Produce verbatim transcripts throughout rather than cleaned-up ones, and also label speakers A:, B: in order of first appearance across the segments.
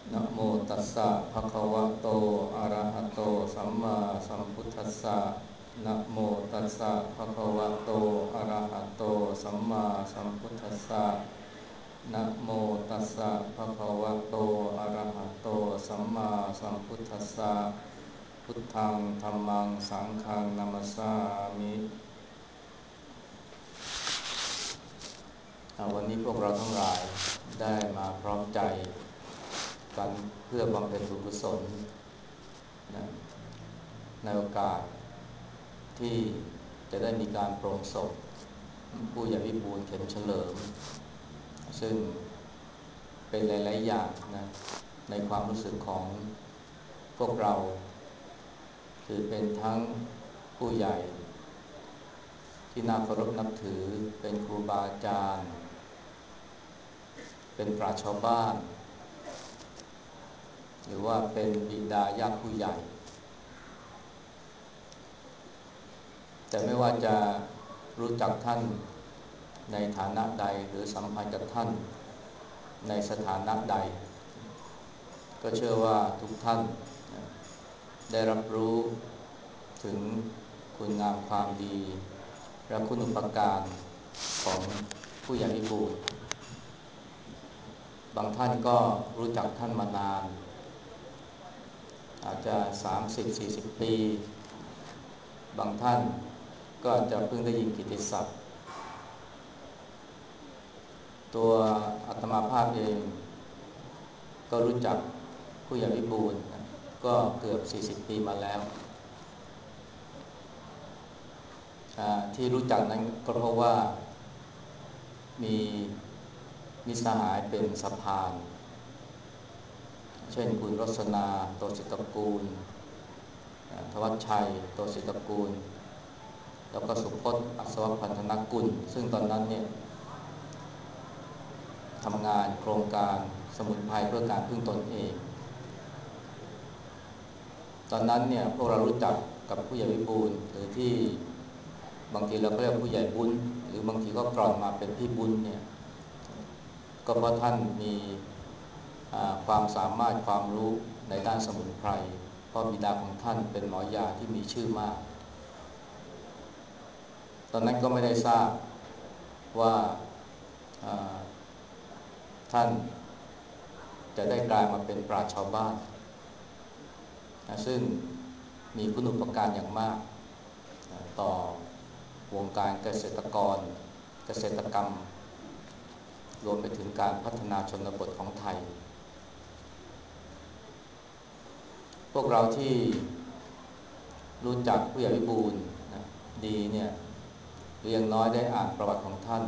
A: นะโมตัสสะภะคะวะโตอะระหะโตสัมมาสัมพุทธัสสะนะโมตัสสะภะคะวะโตอะระหะโตสัมมาสัมพุทธัสสะนะโมตัสสะภะคะวะโตอะระหะโตสัมมาสัมพุทธัสสะพุทธังธัมมังสังฆังนะมัสสามิวันนี้พวกเราทั้งหลายได้มาพร้อมใจกันเพื่อบำเพ็ญบุญกุศลนะในโอกาสที่จะได้มีการโปรงศพผู้ใหญ่วิบูลย์เข็มเฉลิมซึ่งเป็นหลายๆอย่างนะในความรู้สึกของพวกเราถือเป็นทั้งผู้ใหญ่ที่น่าเคารพนับถือเป็นครูบาอาจารย์เป็นปราชญ์ชาวบ้านหรือว่าเป็นบิดาญาติผู้ใหญ่แต่ไม่ว่าจะรู้จักท่านในฐานะใดหรือสัมพันธ์กับท่านในสถานะใดก็เชื่อว่าทุกท่านได้รับรู้ถึงคุณงามความดีและคุณูปการของผู้ใหญ่วิบูลย์บางท่านก็รู้จักท่านมานานอาจจะ สามสิบถึงสี่สิบ ปีบางท่านก็อาจจะเพิ่งได้ยินกิตติศัพท์ตัวอาตมาภาพเองก็รู้จักผู้ใหญ่วิบูลย์ก็เกือบสี่สิบปีมาแล้วที่รู้จักนั้นก็เพราะว่ามีมิตรสหายเป็นสะพานเช่นคุณรสนาโตศิตกูลธวัชชัยโตศิตกูลแล้วก็สุพจน์อัศวพันธนกุลซึ่งตอนนั้นเนี่ยทำงานโครงการสมุนไพรเพื่อการพึ่งตนเองตอนนั้นเนี่ยพวกเรารู้จักกับผู้ใหญ่วิบูลย์หรือที่บางทีเราก็เรียกผู้ใหญ่บุญหรือบางทีก็กล่อนมาเป็นพี่บุญเนี่ยก็เพราะท่านมีความสามารถความรู้ในด้านสมุนไพรเพราะบิดาของท่านเป็นหมอยาที่มีชื่อมากตอนนั้นก็ไม่ได้ทราบว่าท่านจะได้กลายมาเป็นปราชญ์ชาวบ้านซึ่งมีคุณูปการอย่างมากต่อวงการเกษตรกรเกษตรกรรมรวมไปถึงการพัฒนาชนบทของไทยพวกเราที่รู้จักผู้ใหญ่วิบูลย์นะดีเนี่ยหรืออย่างน้อยได้อ่านประวัติของท่าน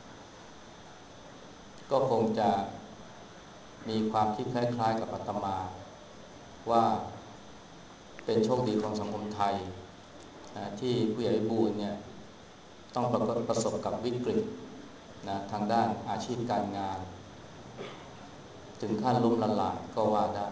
A: ก็คงจะมีความคิดคล้ายๆกับอาตมาว่าเป็นโชคดีของสังคมไทยนะที่ผู้ใหญ่วิบูลย์เนี่ยต้องประสบประสบกับวิกฤตนะทางด้านอาชีพการงานถึงขั้นล้มละลายก็ว่าได้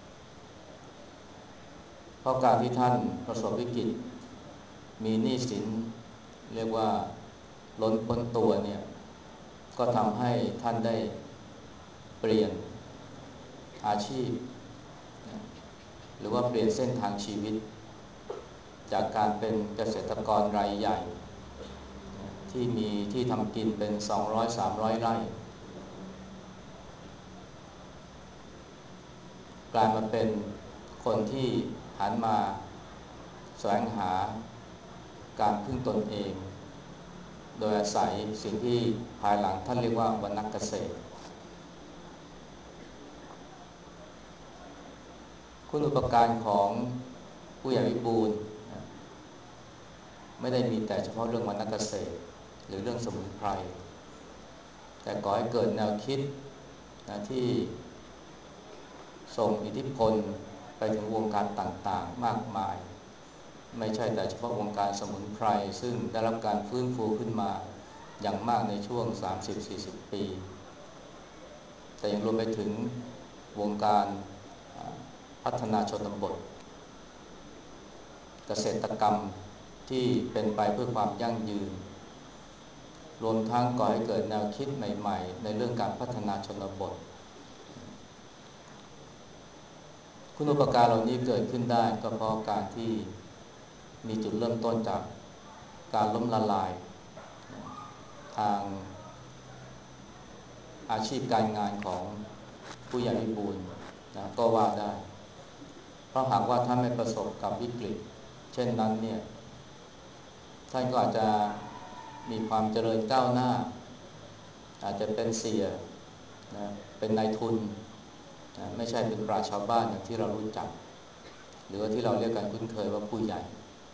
A: เพราะการที่ท่านประสบวิกฤตมีหนี้สินเรียกว่าล้นพ้นตัวเนี่ยก็ทำให้ท่านได้เปลี่ยนอาชีพหรือว่าเปลี่ยนเส้นทางชีวิตจากการเป็นเกษตรกรรายใหญ่ที่มีที่ทำกินเป็น สองร้อยถึงสามร้อย ไร่กลายมาเป็นคนที่หันมาแสวงหาการพึ่งตนเองโดยอาศัยสิ่งที่ภายหลังท่านเรียกว่าวรรณเกษตรคุณูปการของผู้ใหญ่วิบูลย์ไม่ได้มีแต่เฉพาะเรื่องวรรณเกษตรหรือเรื่องสมุนไพรแต่ก่อให้เกิดแนวคิดนะที่ส่งอิทธิพลไปถึงวงการต่างๆมากมายไม่ใช่แต่เฉพาะวงการสมุนไพรซึ่งได้รับการฟื้นฟูขึ้นมาอย่างมากในช่วง สามสิบถึงสี่สิบ ปีแต่ยังรวมไปถึงวงการพัฒนาชนบทเกษตรกรรมที่เป็นไปเพื่อความยั่งยืนรวมทั้งก่อให้เกิดแนวคิดใหม่ๆในเรื่องการพัฒนาชนบทคุณูปการเหล่านี้เกิดขึ้นได้ก็เพราะการที่มีจุดเริ่มต้นจากการล้มละลายทางอาชีพการงานของผู้ใหญ่วิบูลย์นะก็ว่าได้เพราะหากว่าท่านไม่ประสบกับวิกฤตเช่นนั้นเนี่ยท่านก็อาจจะมีความเจริญก้าวหน้าอาจจะเป็นเสียนะเป็นนายทุนนะไม่ใช่เป็นปราชญ์ชาวบ้านอย่างที่เรารู้จักหรือว่าที่เราเรียกกันคุ้นเคยว่าผู้ใหญ่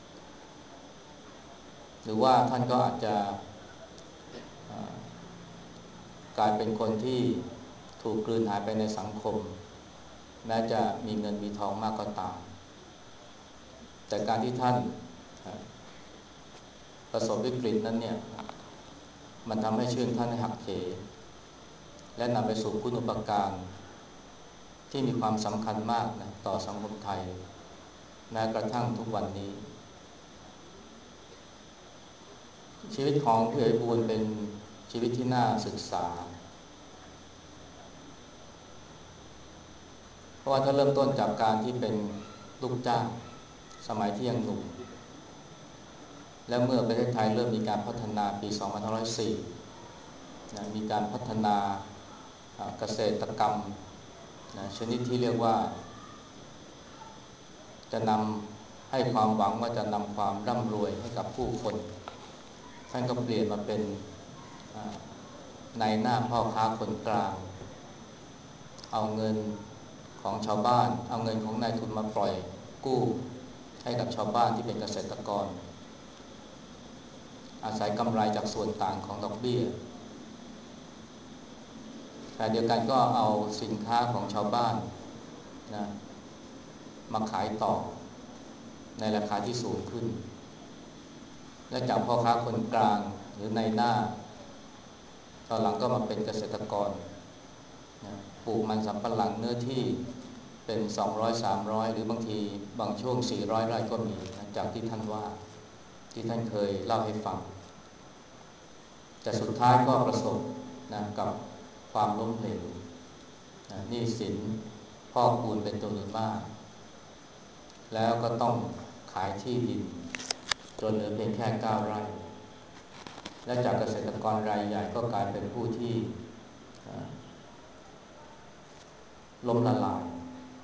A: หรือว่าท่านก็อาจจะกลายเป็นคนที่ถูกกลืนหายไปในสังคมแม้จะมีเงินมีทองมากก็ตามแต่การที่ท่านประสบวิกฤตนั้นเนี่ยมันทำให้ชื่นท่านให้หักเหและนำไปสู่คุณูปการที่มีความสำคัญมากนะต่อสังคมไทยแม้กระทั่งทุกวันนี้ชีวิตของผู้ใหญ่บูลย์เป็นชีวิตที่น่าศึกษาเพราะว่าถ้าเริ่มต้นจากการที่เป็นลูกจ้างสมัยที่ยังหนุ่มแล้วเมื่อประเทศไทยเริ่มมีการพัฒนาปีสองพันห้าร้อยสี่นะมีการพัฒนาเกษตรกรรมนะชนิดที่เรียกว่าจะนำให้ความหวังว่าจะนำความร่ำรวยให้กับผู้คนท่านก็เปลี่ยนมาเป็นนายหน้าพ่อค้าคนกลางเอาเงินของชาวบ้านเอาเงินของนายทุนมาปล่อยกู้ให้กับชาวบ้านที่เป็นเกษตรกรอาศัยกำไรจากส่วนต่างของดอกเบี้ยแต่เดียวกันก็เอาสินค้าของชาวบ้านนะมาขายต่อในราคาที่สูงขึ้นและจากพ่อค้าคนกลางหรือนายหน้าตอนหลังก็มาเป็นเกษตรกรนะปลูกมันสำปะหลังเนื้อที่เป็นสองร้อย สามร้อยหรือบางทีบางช่วงสี่ร้อยไร่ก็มีนะจากที่ท่านว่าที่ท่านเคยเล่าให้ฟังแต่สุดท้ายก็ประสบนะกับความล้มเหลวนะหนี้สินพอกพูนเป็นจำนวนมากแล้วก็ต้องขายที่ดินจนเหลือเพียงแค่เก้าไร่และจากเกษตรกรรายใหญ่ก็กลายเป็นผู้ที่ล้มละลาย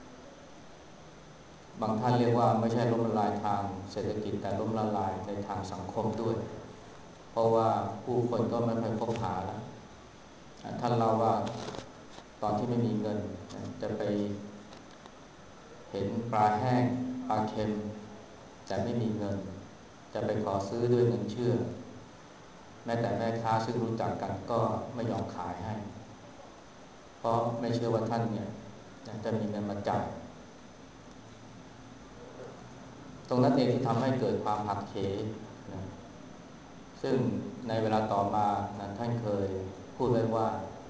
A: บางท่านเรียกว่าไม่ใช่ล้มละลายทางเศรษฐกิจแต่ล้มละลายในทางสังคมด้วยเพราะว่าผู้คนก็ไม่ค่อยพบหาแล้วท่านเล่าว่าตอนที่ไม่มีเงินจะไปเห็นปลาแห้งปลาเค็มแต่ไม่มีเงินจะไปขอซื้อด้วยเงินเชื่อแม้แต่แม่ค้าซึ่งรู้จักกันก็ไม่ยอมขายให้เพราะไม่เชื่อว่าท่านเนี่ยจะมีเงินมาจ่ายตรงนั้นเองที่ทำให้เกิดความหักเหนะซึ่งในเวลาต่อมานะท่านเคยพูดไว้ว่า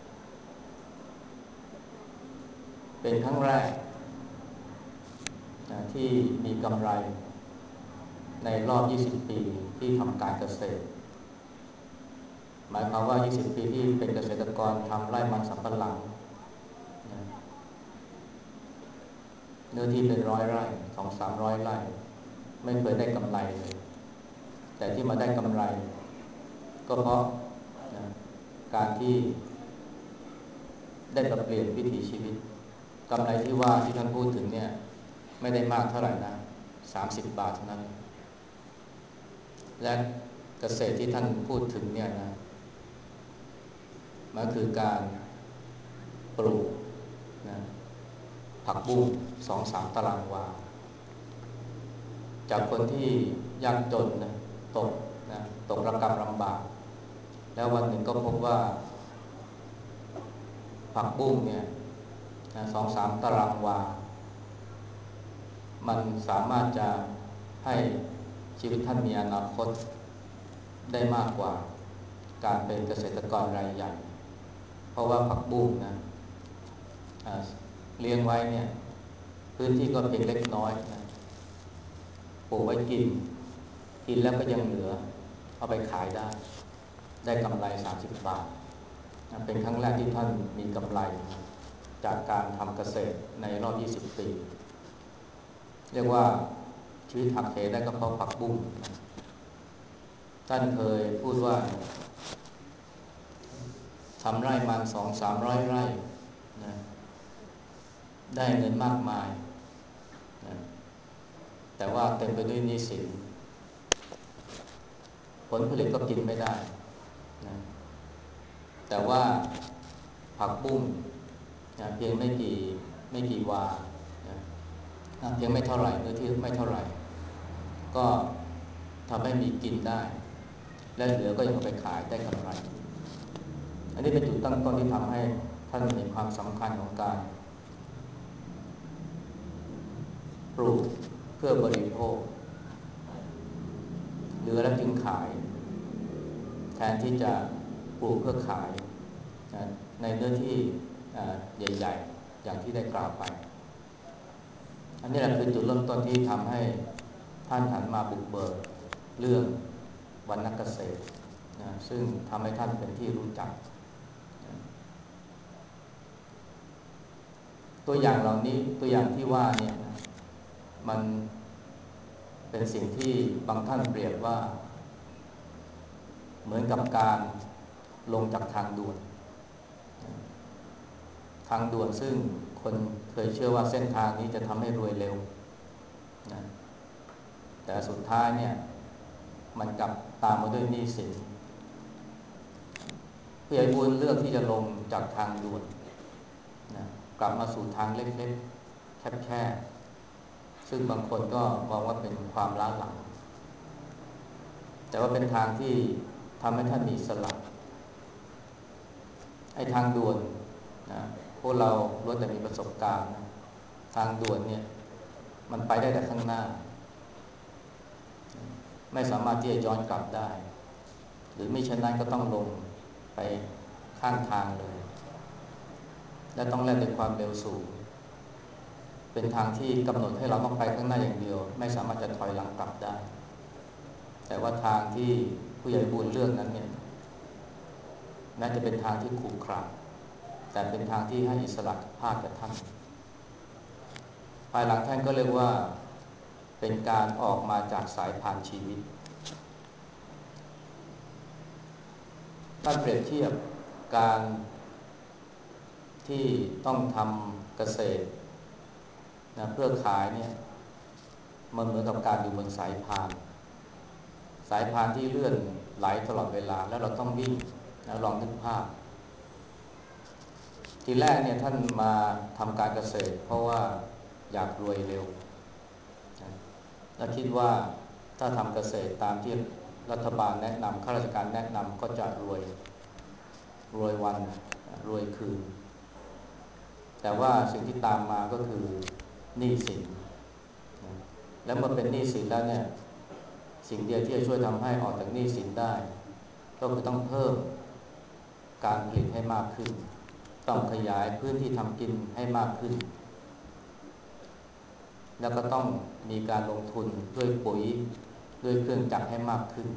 A: เป็นครั้งแรกนะที่มีกำไรในรอบยี่สิบปีที่ทำการเกษตรหมายความว่ายี่สิบปีที่เป็นเกษตรกรทำไร่มันสำปะหลังนะเนื้อที่เป็นร้อยไร่ สองถึงสามร้อยไร่ไม่เคยได้กำไรเลยแต่ที่มาได้กำไรก็เพราะนะการที่ได้ปรับเปลี่ยนวิถีชีวิตกำไรที่ว่าที่ท่านพูดถึงเนี่ยไม่ได้มากเท่าไหร่นะสามสิบบาทเท่านั้นและเกษตรที่ท่านพูดถึงเนี่ยนะมันคือการปลูกนะผักบุ้ง สองถึงสาม ตารางวาจากคนที่ยากจนนะตกนะตกระกำลำบากแล้ววันหนึ่งก็พบว่าผักบุ้งเนี่ยนะสองถึงสาม ตารางวามันสามารถจะให้ชีวิตท่านมีอนาคตได้มากกว่าการเป็นเกษตรกรรายใหญ่เพราะว่าผักบุ้งนะเลี้ยงไว้เนี่ยพื้นที่ก็เพียงเล็กน้อยนะปลูกไว้กินกินแล้วก็ยังเหลือเอาไปขายได้ได้กำไรสามสิบบาทนะเป็นครั้งแรกที่ท่านมีกำไรจากการทำเกษตรในรอบยี่สิบปีเรียกว่าชีวิตหักเหได้ก็เพราะผักบุ้งนะท่านเคยพูดว่าทำไร่มันสองสามร้อยไร่นะได้เงินมากมายนะแต่ว่าเต็มไปด้วยหนี้สินผลผลิตก็กินไม่ได้นะแต่ว่าผักบุ้งนะเพียงไม่กี่ไม่กี่วานะเพียงไม่เท่าไหร่เนื้อที่ไม่เท่าไหร่ก็ทำให้มีกินได้และเหลือก็ยังเอาไปขายได้กำไรอันนี้เป็นจุดตั้งต้นที่ทำให้ท่านเห็นความสำคัญของการปลูกเพื่อบริโภคเหลือแล้วจึงขายแทนที่จะปลูกเพื่อขายในเนื้อที่ใหญ่ๆอย่างที่ได้กล่าวไปอันนี้แหละคือจุดเริ่มต้นที่ทำให้ท่านหันมาบุกเบิกเรื่องวรรณเกษตรนะซึ่งทำให้ท่านเป็นที่รู้จักตัวอย่างเหล่านี้ตัวอย่างที่ว่าเนี่ยนะมันเป็นสิ่งที่บางท่านเปรียบว่าเหมือนกับการลงจากทางด่วนทางด่วนซึ่งคนเคยเชื่อว่าเส้นทางนี้จะทำให้รวยเร็วนะแต่สุดท้ายเนี่ยมันกลับตามมาด้วยหนี้สินผู้ใหญ่บุญเลือกที่จะลงจากทางด่วนนะกลับมาสู่ทางเล็กๆแคบๆซึ่งบางคนก็มองว่าเป็นความล้าหลังแต่ว่าเป็นทางที่ทำให้ท่านมีอิสระไอ้ทางด่วนนะพวกเราล้วนแต่มีประสบการณ์นะทางด่วนเนี่ยมันไปได้แต่ข้างหน้าไม่สามารถที่จะย้อนกลับได้หรือไม่เช่นนั้นก็ต้องลงไปข้างทางเลยและต้องแล่นด้วยความเร็วสูงเป็นทางที่กำหนดให้เราต้องไปข้างหน้าอย่างเดียวไม่สามารถจะถอยหลังกลับได้แต่ว่าทางที่ผู้ใหญ่บุญเลือกนั้นเนี่ยแม้จะเป็นทางที่ขรุขระแต่เป็นทางที่ให้อิสระภาพกับท่านภายหลังท่านก็เรียกว่าเป็นการออกมาจากสายพานชีวิตท่านเปรียบเทียบการที่ต้องทำเกษตรนะเพื่อขายเนี่ยมันเหมือนกับการอยู่บนสายพานสายพานที่เลื่อนไหลตลอดเวลาแล้วเราต้องวิ่งนะลองนึกภาพทีแรกเนี่ยท่านมาทำการเกษตรเพราะว่าอยากรวยเร็วนะและคิดว่าถ้าทำเกษตรตามที่รัฐบาลแนะนำข้าราชการแนะนำก็จะรวยรวยวันรวยคืนแต่ว่าสิ่งที่ตามมาก็คือหนี้สินนะแล้วเมื่อเป็นหนี้สินแล้วเนี่ยสิ่งเดียวที่จะช่วยทำให้ออกจากหนี้สินได้ก็คือต้องเพิ่มการผลิตให้มากขึ้นต้องขยายพื้นที่ทำกินให้มากขึ้นแล้วก็ต้องมีการลงทุนด้วยปุ๋ยด้วยเครื่องจักรให้มากขึ้น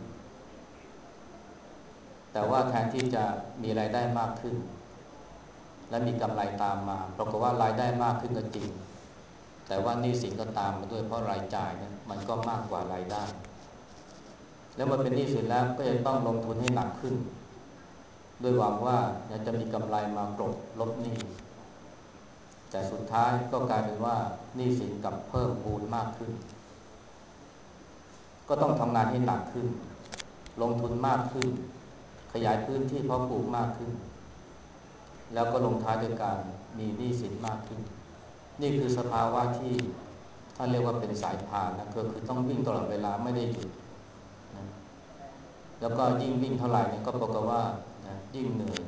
A: แต่ว่าแทนที่จะมีรายได้มากขึ้นและมีกำไรตามมาปรากฏว่ารายได้มากขึ้นก็จริงแต่ว่าหนี้สินก็ตามมาด้วยเพราะรายจ่ายเนี่ยมันก็มากกว่ารายได้แล้วมันเป็นหนี้สินแล้วก็จะต้องลงทุนให้หนักขึ้นโดยหวังว่าจะมีกำไรมากรบลบหนี้แต่สุดท้ายก็กลายเป็นว่าหนี้สินกลับเพิ่มพูนมากขึ้นก็ต้องทำงานให้หนักขึ้นลงทุนมากขึ้นขยายพื้นที่เพาะปลูกมากขึ้นแล้วก็ลงท้ายด้วยการมีหนี้สินมากขึ้นนี่คือสภาวะที่ท่านเรียกว่าเป็นสายพานนะก็คือต้องวิ่งตลอดเวลาไม่ได้หยุดนะแล้วก็ยิ่งวิ่งเท่าไหร่เนี่ยก็ปรากฏว่านะยิ่งเหนื่อย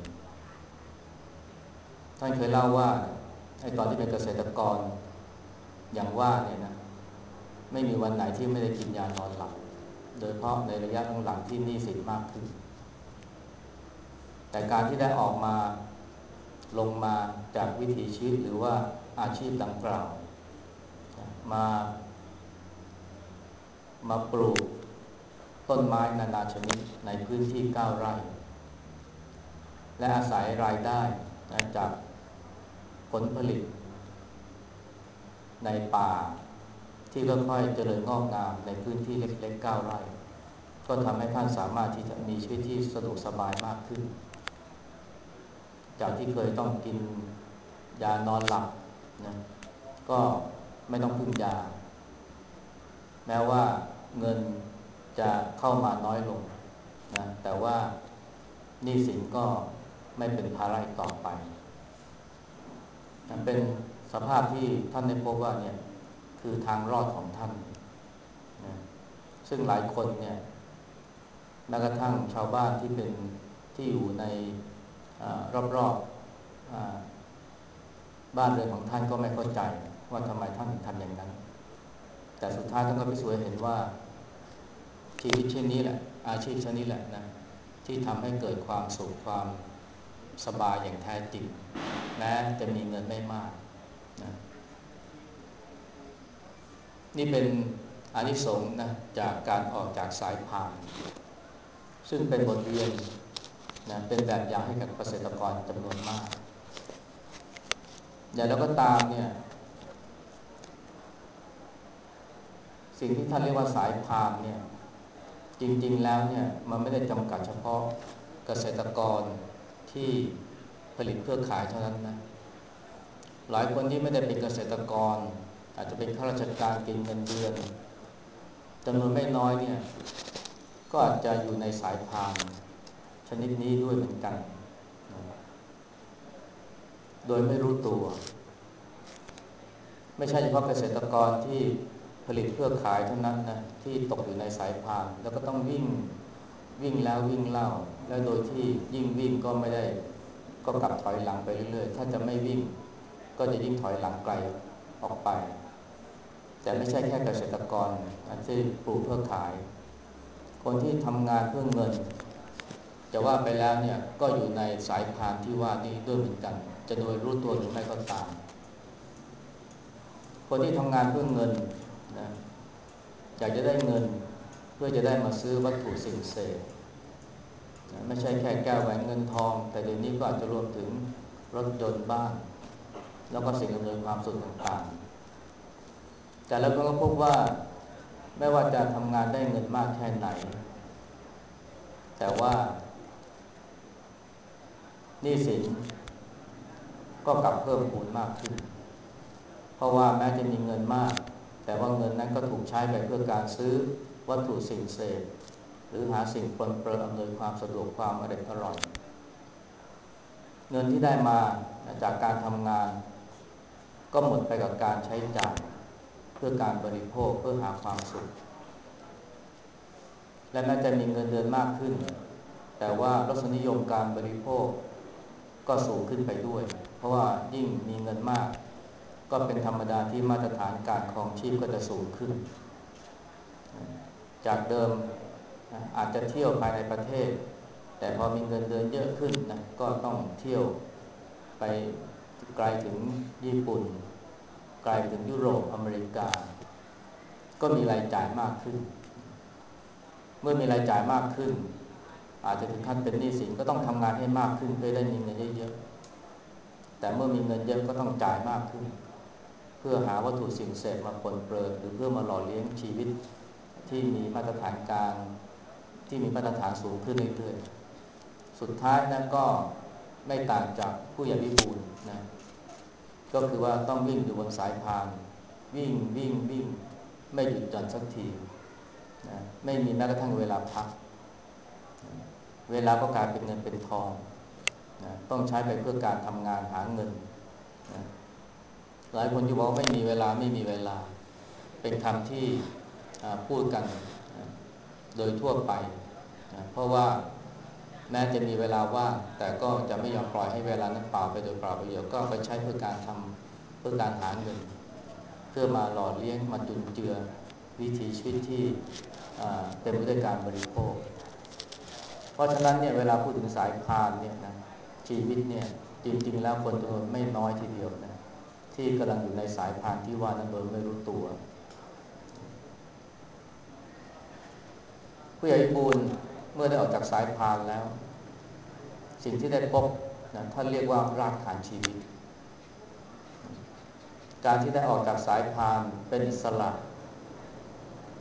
A: ท่านเคยเล่าว่าไอ้ตอนที่เป็นเกษตรกรอย่างว่าเนี่ยนะไม่มีวันไหนที่ไม่ได้กินยานอนหลับโดยเฉพาะในระยะหลังๆที่หนี้สินมากขึ้นแต่การที่ได้ออกมาลงมาจากวิถีชีวิตหรือว่าอาชีพดังกล่าวมามาปลูกต้นไม้นานาชนิดในพื้นที่เก้าไร่และอาศัยรายได้จากผลผลิตในป่าที่ค่อยๆเจริญงอกงามในพื้นที่เล็กๆเก้าไร่ก็ทำให้ท่านสามารถที่จะมีชีวิตที่สะดวกสบายมากขึ้นจากที่เคยต้องกินยานอนหลับนะก็ไม่ต้องพึ่งยาแม้ว่าเงินจะเข้ามาน้อยลงนะแต่ว่าหนี้สินก็ไม่เป็นภาระอีกต่อไปนะเป็นสภาพที่ท่านได้พบว่าเนี่ยคือทางรอดของท่านนะซึ่งหลายคนเนี่ยแม้กระทั่งชาวบ้านที่เป็นที่อยู่ในรอบๆบ้านเรือนของท่านก็ไม่เข้าใจว่าทำไมท่านถึงทำอย่างนั้นแต่สุดท้ายท่านก็พิสูจน์ให้เห็นว่าชีวิตเช่นนี้แหละอาชีพเช่นนี้แหละนะที่ทำให้เกิดความสุขความสบายอย่างแท้จริงแม้จะมีเงินไม่มากนะนี่เป็นอานิสงส์นะจากการออกจากสายพานซึ่งเป็นบทเรียนนะเป็นแบบอย่างให้กับเกษตรกรจำนวนมากอย่างแล้วก็ตามเนี่ยสิ่งที่ท่านเรียกว่าสายพานเนี่ยจริงๆแล้วเนี่ยมันไม่ได้จำกัดเฉพาะเกษตรกรที่ผลิตเพื่อขายเท่านั้นนะหลายคนที่ไม่ได้เป็นเกษตรกรอาจจะเป็นข้าราชการกินเงินเดือนจำนวนไม่น้อยเนี่ยก็อาจจะอยู่ในสายพานชนิดนี้ด้วยเหมือนกันโดยไม่รู้ตัวไม่ใช่เฉพาะเกษตรกรที่ผลิตเพื่อขายเท่านั้นนะที่ตกอยู่ในสายพานแล้วก็ต้องวิ่งวิ่งแล้ววิ่งเล่าแล้วโดยที่ยิ่งวิ่งก็ไม่ได้ก็กลับถอยหลังไปเรื่อยๆถ้าจะไม่วิ่งก็จะยิ่งถอยหลังไกลออกไปแต่ไม่ใช่แค่เกษตรกรที่ปลูกเพื่อขายคนที่ทำงานเพื่อเงินจะว่าไปแล้วเนี่ยก็อยู่ในสายพานที่ว่านี้ด้วยเหมือนกันจะโดยรู้ตัวหรือไม่ก็ตามคนที่ทำงานเพื่อเงินนะอยากจะได้เงินเพื่อจะได้มาซื้อวัตถุสิ่งเสพนะไม่ใช่แค่แก้วแหวนเงินทองแต่เดี๋ยวนี้ก็อาจจะรวมถึงรถยนต์บ้างแล้วก็สิ่งอำนวยความสะดวกต่างๆแต่แล้วก็พบว่าไม่ว่าจะทำงานได้เงินมากแค่ไหนแต่ว่าหนี้สินก็กลับเพิ่มพูนมากขึ้นเพราะว่าแม้จะมีเงินมากแต่ว่าเงินนั้นก็ถูกใช้ไปเพื่อการซื้อวัตถุสิ่งเสพหรือหาสิ่งปลนเปื้อนอำนวยความสะดวกความอร่อยอร่อยเงินที่ได้มาจากการทำงานก็หมดไปกับการใช้จ่ายเพื่อการบริโภคเพื่อหาความสุขและแม้จะมีเงินเดือนมากขึ้นแต่ว่ารสนิยมการบริโภคก็สูงขึ้นไปด้วยเพราะว่ายิ่งมีเงินมากก็เป็นธรรมดาที่มาตรฐานการครองชีพก็จะสูงขึ้นจากเดิมอาจจะเที่ยวภายในประเทศแต่พอมีเงินเดือนเยอะขึ้นนะก็ต้องเที่ยวไปไกลถึงญี่ปุ่นไกลถึงยุโรปอเมริกาก็มีรายจ่ายมากขึ้นเมื่อมีรายจ่ายมากขึ้นอาจจะถึงขั้นเป็นหนี้สินก็ต้องทำงานให้มากขึ้นเพื่อได้มีเงินเยอะๆแต่เมื่อมีเงินเยอะก็ต้องจ่ายมากขึ้นเพื่อหาวัตถุสิ่งเสพมาปนเปื้อนหรือเพื่อมาหล่อเลี้ยงชีวิตที่มีมาตรฐานการที่มีมาตรฐานสูงขึ้นเรื่อยๆสุดท้ายนั้นก็ไม่ต่างจากผู้ใหญ่วิบูลย์นะก็คือว่าต้องวิ่งอยู่บนสายพานวิ่งวิ่งวิ่งไม่หยุดหย่อนสักทีนะไม่มีแม้กระทั่งเวลาพักนะเวลาก็กลายเป็นเงินเป็นทองนะต้องใช้ไปเพื่อการทำงานหาเงินนะหลายคนอยู่บอกว่าไม่มีเวลาไม่มีเวลาเป็นคำที่พูดกันนะโดยทั่วไปนะเพราะว่าแม้จะมีเวลาว่างแต่ก็จะไม่ยอมปล่อยให้เวลานั้นเปล่าไปโดยเปล่าประโยชน์ก็ไปใช้เพื่อการทำเพื่อการหาเงินเพื่อมาหล่อเลี้ยงมาจุนเจือวิถีชีวิตที่เต็มไปด้วยการบริโภคเพราะฉะนั้นเนี่ยเวลาพูดถึงสายพานเนี่ยนะชีวิตเนี่ยจริงๆแล้วคนจำนวนไม่น้อยทีเดียวนะที่กำลังอยู่ในสายพานที่ว่านั้นโดยไม่รู้ตัวผู้ใหญ่บูลเมื่อได้ออกจากสายพานแล้วสิ่งที่ได้พบนะท่านเรียกว่ารากฐานชีวิต การที่ได้ออกจากสายพานเป็นอิสระ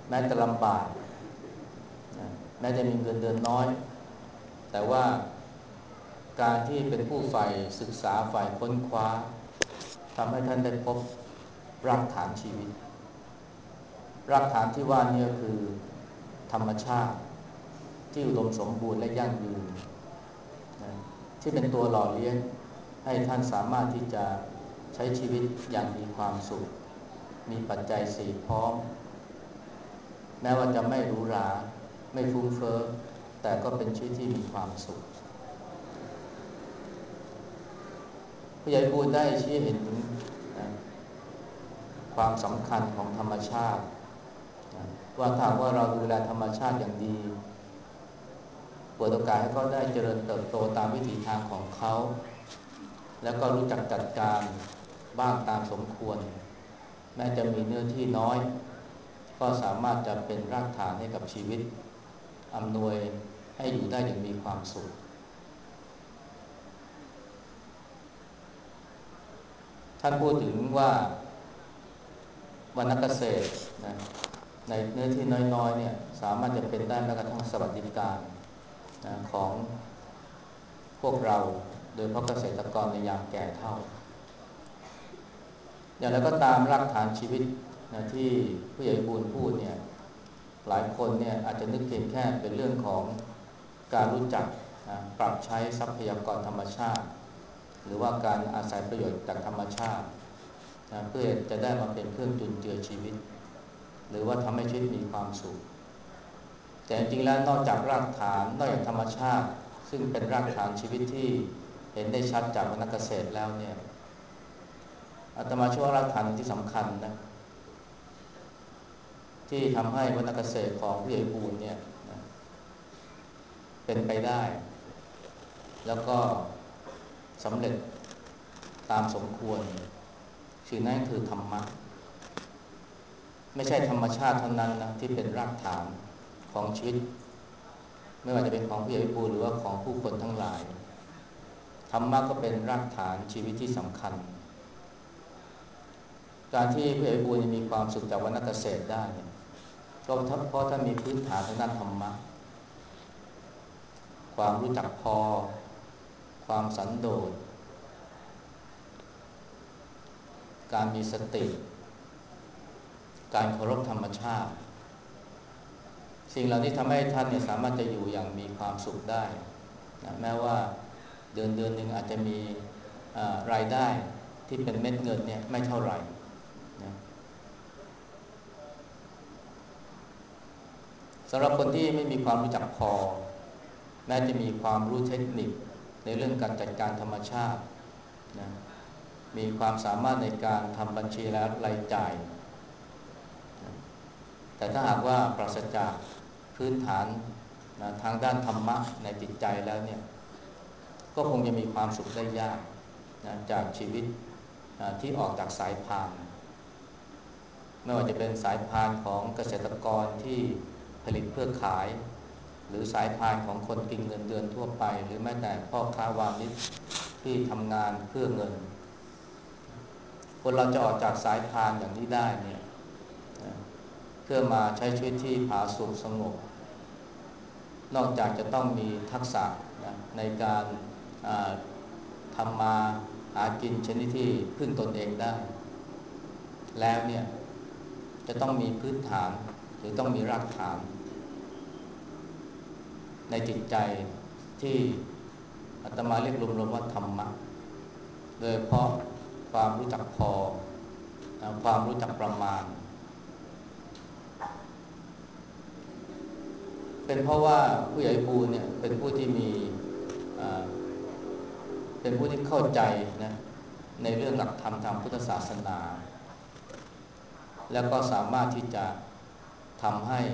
A: แม้จะลำบากนะแม้จะมีเงินเดือนน้อยแต่ว่าการที่เป็นผู้ใฝ่ศึกษาใฝ่ค้นคว้าทำให้ท่านได้พบรากฐานชีวิตรากฐานที่ว่านี่ก็คือธรรมชาติที่อุดมสมบูรณ์และยั่งยืนนะที่เป็นตัวหล่อเลี้ยงให้ท่านสามารถที่จะใช้ชีวิตอย่างมีความสุขมีปัจจัยสี่พร้อมแม้ว่าจะไม่หรูหราไม่ฟุ้งเฟ้อแต่ก็เป็นชีวิตที่มีความสุขผู้ใหญ่บูรณ์ได้ชี้เห็นนะความสำคัญของธรรมชาตินะว่าถ้าว่าเราดูแลธรรมชาติอย่างดีเปิดโอกาสให้เขาได้เจริญเติบโตตามวิถีทางของเขาแล้วก็รู้จักจัดการบ้างตามสมควรแม้จะมีเนื้อที่น้อยก็สามารถจะเป็นรากฐานให้กับชีวิตอำนวยให้อยู่ได้อย่างมีความสุขท่านพูดถึงว่าวรรณเกษตรนะในเนื้อที่น้อยๆเนี่ยสามารถจะเป็นได้แม้กระทั่งสวัสดิการนะของพวกเราโดยเฉพาะเกษตรกรในยามแก่เฒ่าอย่างไรก็ตามรากฐานชีวิตนะที่ผู้ใหญ่บูรณ์พูดเนี่ยหลายคนเนี่ยอาจจะนึกเพียงแค่เป็นเรื่องของการรู้จักนะปรับใช้ทรัพยากรธรรมชาติหรือว่าการอาศัยประโยชน์จากธรรมชาตินะเพื่อจะได้มาเป็นเครื่องจุนเจือชีวิตหรือว่าทำให้ชีวิตมีความสุขแต่จริงๆแล้วนอกจากรากฐานนอกจากธรรมชาติซึ่งเป็นรากฐานชีวิตที่เห็นได้ชัดจากวรรณเกษตรแล้วเนี่ยอาตมาเชื่อว่ารากฐานที่สำคัญนะที่ทำให้วรรณเกษตรของผู้ใหญ่บูรณ์เนี่ยนะเป็นไปได้แล้วก็สำเร็จตามสมควรสิ่งนั้นคือธรรมะไม่ใช่ธรรมชาติเท่านั้นนะที่เป็นรากฐานของชีวิตไม่ว่าจะเป็นของผู้ใหญ่บูรณ์หรือว่าของผู้คนทั้งหลายธรรมะก็เป็นรากฐานชีวิตที่สำคัญการที่ผู้ใหญ่บูรณ์มีความสุขจากวรรณเกษตรได้เนี่ยก็เพราะท่านมีพื้นฐานทางด้านธรรมะความรู้จักพอความสันโดษการมีสติการเคารพธรรมชาติสิ่งเหล่านี้ทำให้ท่านเนี่ยสามารถจะอยู่อย่างมีความสุขได้นะแม้ว่าเดือนเดือนหนึ่งอาจจะมีรายได้ที่เป็นเม็ดเงินเนี่ยไม่เท่าไหร่นะสำหรับคนที่ไม่มีความรู้จักพอแม้จะมีความรู้เทคนิคในเรื่องการจัดการธรรมชาตินะมีความสามารถในการทำบัญชีและรายจ่ายนะแต่ถ้าหากว่าปราศจากพื้นฐานนะทางด้านธรรมะในจิตใจแล้วเนี่ยก็คงจะมีความสุขได้ยากนะจากชีวิตนะที่ออกจากสายพานไม่ว่าจะเป็นสายพานของเกษตรกรที่ผลิตเพื่อขายหรือสายพานของคนกินเงินเดือนทั่วไปหรือแม้แต่พ่อค้าวานิชที่ทำงานเพื่อเงินคนเราจะออกจากสายพานอย่างนี้ได้เนี่ยเพื่อมาใช้ชีวิตที่ผาสุกสงบนอกจากจะต้องมีทักษะนะในการทำมาหากินชนิดที่พึ่งตนเองได้แล้วเนี่ยจะต้องมีพื้นฐานหรือต้องมีรากฐานในจิตใจที่อาตมาเรียกรวมๆว่าธรรมะโดยเฉพาะความรู้จักพอความรู้จักประมาณเป็นเพราะว่าผู้ใหญ่บูรณ์เนี่ยเป็นผู้ที่มีเป็นผู้ที่เข้าใจนะในเรื่องหลักธรรมทางพุทธศาสนาแล้วก็สามารถที่จะทำให้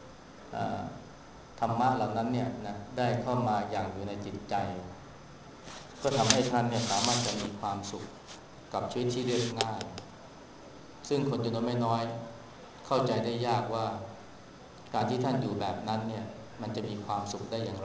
A: ธรรมะเหล่านั้นเนี่ยนะได้เข้ามาอย่างอยู่ในจิตใจก็ทำให้ท่านเนี่ยสามารถจะมีความสุขกับชีวิตที่เรียบง่ายซึ่งคนจำนวนไม่น้อยเข้าใจได้ยากว่าการที่ท่านอยู่แบบนั้นเนี่ยมันจะมีความสุขได้อย่างไร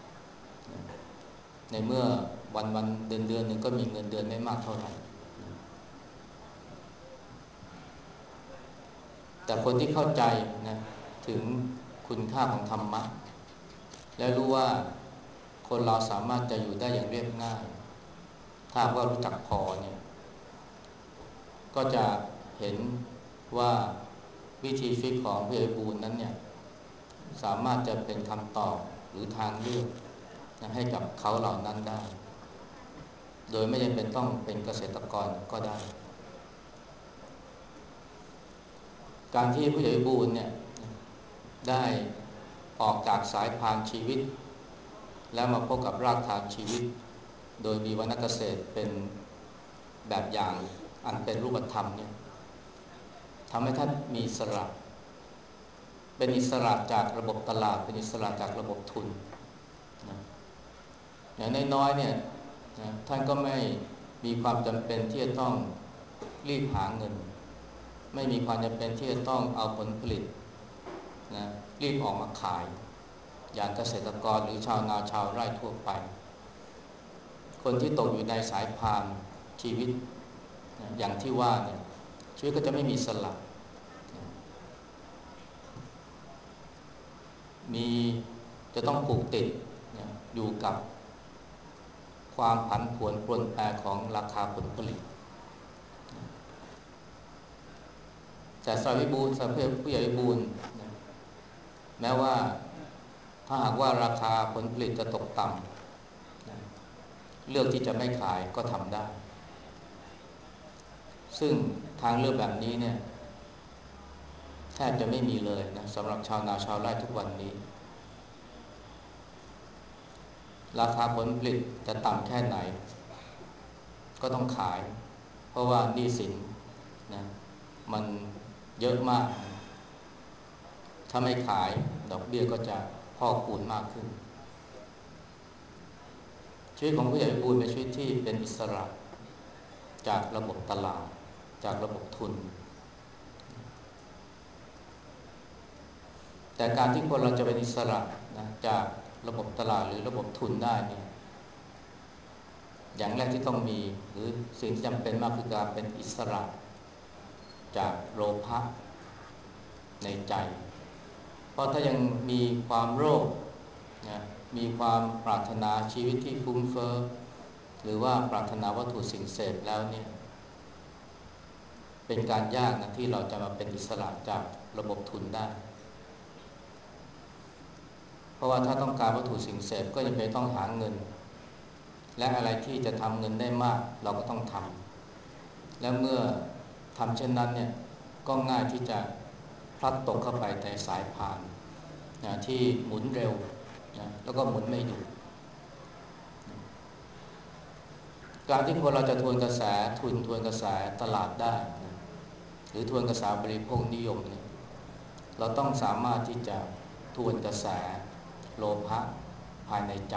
A: ในเมื่อวันวันเดือนเดือนหนึ่งก็มีเงินเดือนไม่มากเท่าไหร่แต่คนที่เข้าใจนะถึงคุณค่าของธรรมะและรู้ว่าคนเราสามารถจะอยู่ได้อย่างเรียบง่ายถ้าว่ารู้จักพอเนี่ยก็จะเห็นว่าวิธีคิดของพระเยซูนั้นเนี่ยสามารถจะเป็นคำตอบหรือทางเลือกให้กับเขาเหล่านั้นได้โดยไม่จำเป็นต้องเป็นเกษตรกรก็ได้การที่ผู้ใหญ่บูรณ์เนี่ยได้ออกจากสายพานชีวิตแล้วมาพบกับรากฐานชีวิตโดยมีวรรณเกษตรเป็นแบบอย่างอันเป็นรูปธรรมเนี่ยทำให้ท่านมีอิสระเป็นอิสระจากระบบตลาดเป็นอิสระจากระบบทุนนะอย่างน้อยๆเนี่ยนะท่านก็ไม่มีความจำเป็นที่จะต้องรีบหาเงินไม่มีความจำเป็นที่จะต้องเอาผลผลิตนะรีบออกมาขายอย่างเกษตรกรหรือชาวนาชาวไร่ทั่วไปคนที่ตกอยู่ในสายพานชีวิตนะอย่างที่ว่าเนี่ยชีวิตก็จะไม่มีสละมีจะต้องผูกติดนะอยู่กับความผันผวนปรวนแปรของราคาผลผลิตแต่สายวิบูลย์สายผู้ใหญ่วิบูลย์นะแม้ว่าถ้าหากว่าราคาผลผลิตจะตกต่ำนะเลือกที่จะไม่ขายก็ทำได้ซึ่งทางเลือกแบบนี้เนี่ยแทบจะไม่มีเลยนะสำหรับชาวนาชาวไร่ทุกวันนี้ราคาผลผลิตจะต่ำแค่ไหนก็ต้องขายเพราะว่าหนี้สินนะมันเยอะมากถ้าไม่ขายดอกเบี้ยก็จะพอกพูนมากขึ้นชีวิตของผู้ใหญ่บูรณ์เป็นชีวิตที่เป็นอิสระจากระบบตลาดจากระบบทุนแต่การที่คนเราจะเป็นอิสระนะจากระบบตลาดหรือระบบทุนได้เนี่ยอย่างแรกที่ต้องมีหรือสิ่งที่จำเป็นมากคือการเป็นอิสระจากโลภะในใจเพราะถ้ายังมีความโลภนะมีความปรารถนาชีวิตที่ฟุ้งเฟ้อหรือว่าปรารถนาวัตถุสิ่งเสพแล้วเนี่ยเป็นการยากนะที่เราจะมาเป็นอิสระจากระบบทุนได้เพราะว่าถ้าต้องการวัตถุสิ่งเสพก็ยังเป็นต้องหาเงินและอะไรที่จะทำเงินได้มากเราก็ต้องทำและเมื่อทำเช่นนั้นเนี่ยก็ง่ายที่จะพลัดตกเข้าไปในสายพานนะที่หมุนเร็วนะแล้วก็หมุนไม่หยุดการที่คนเราจะทวนกระแสทุนทวนกระแสตลาดได้นะหรือทวนกระแสบริโภคนิยมเนี่ยเราต้องสามารถที่จะทวนกระแสโลภะภายในใจ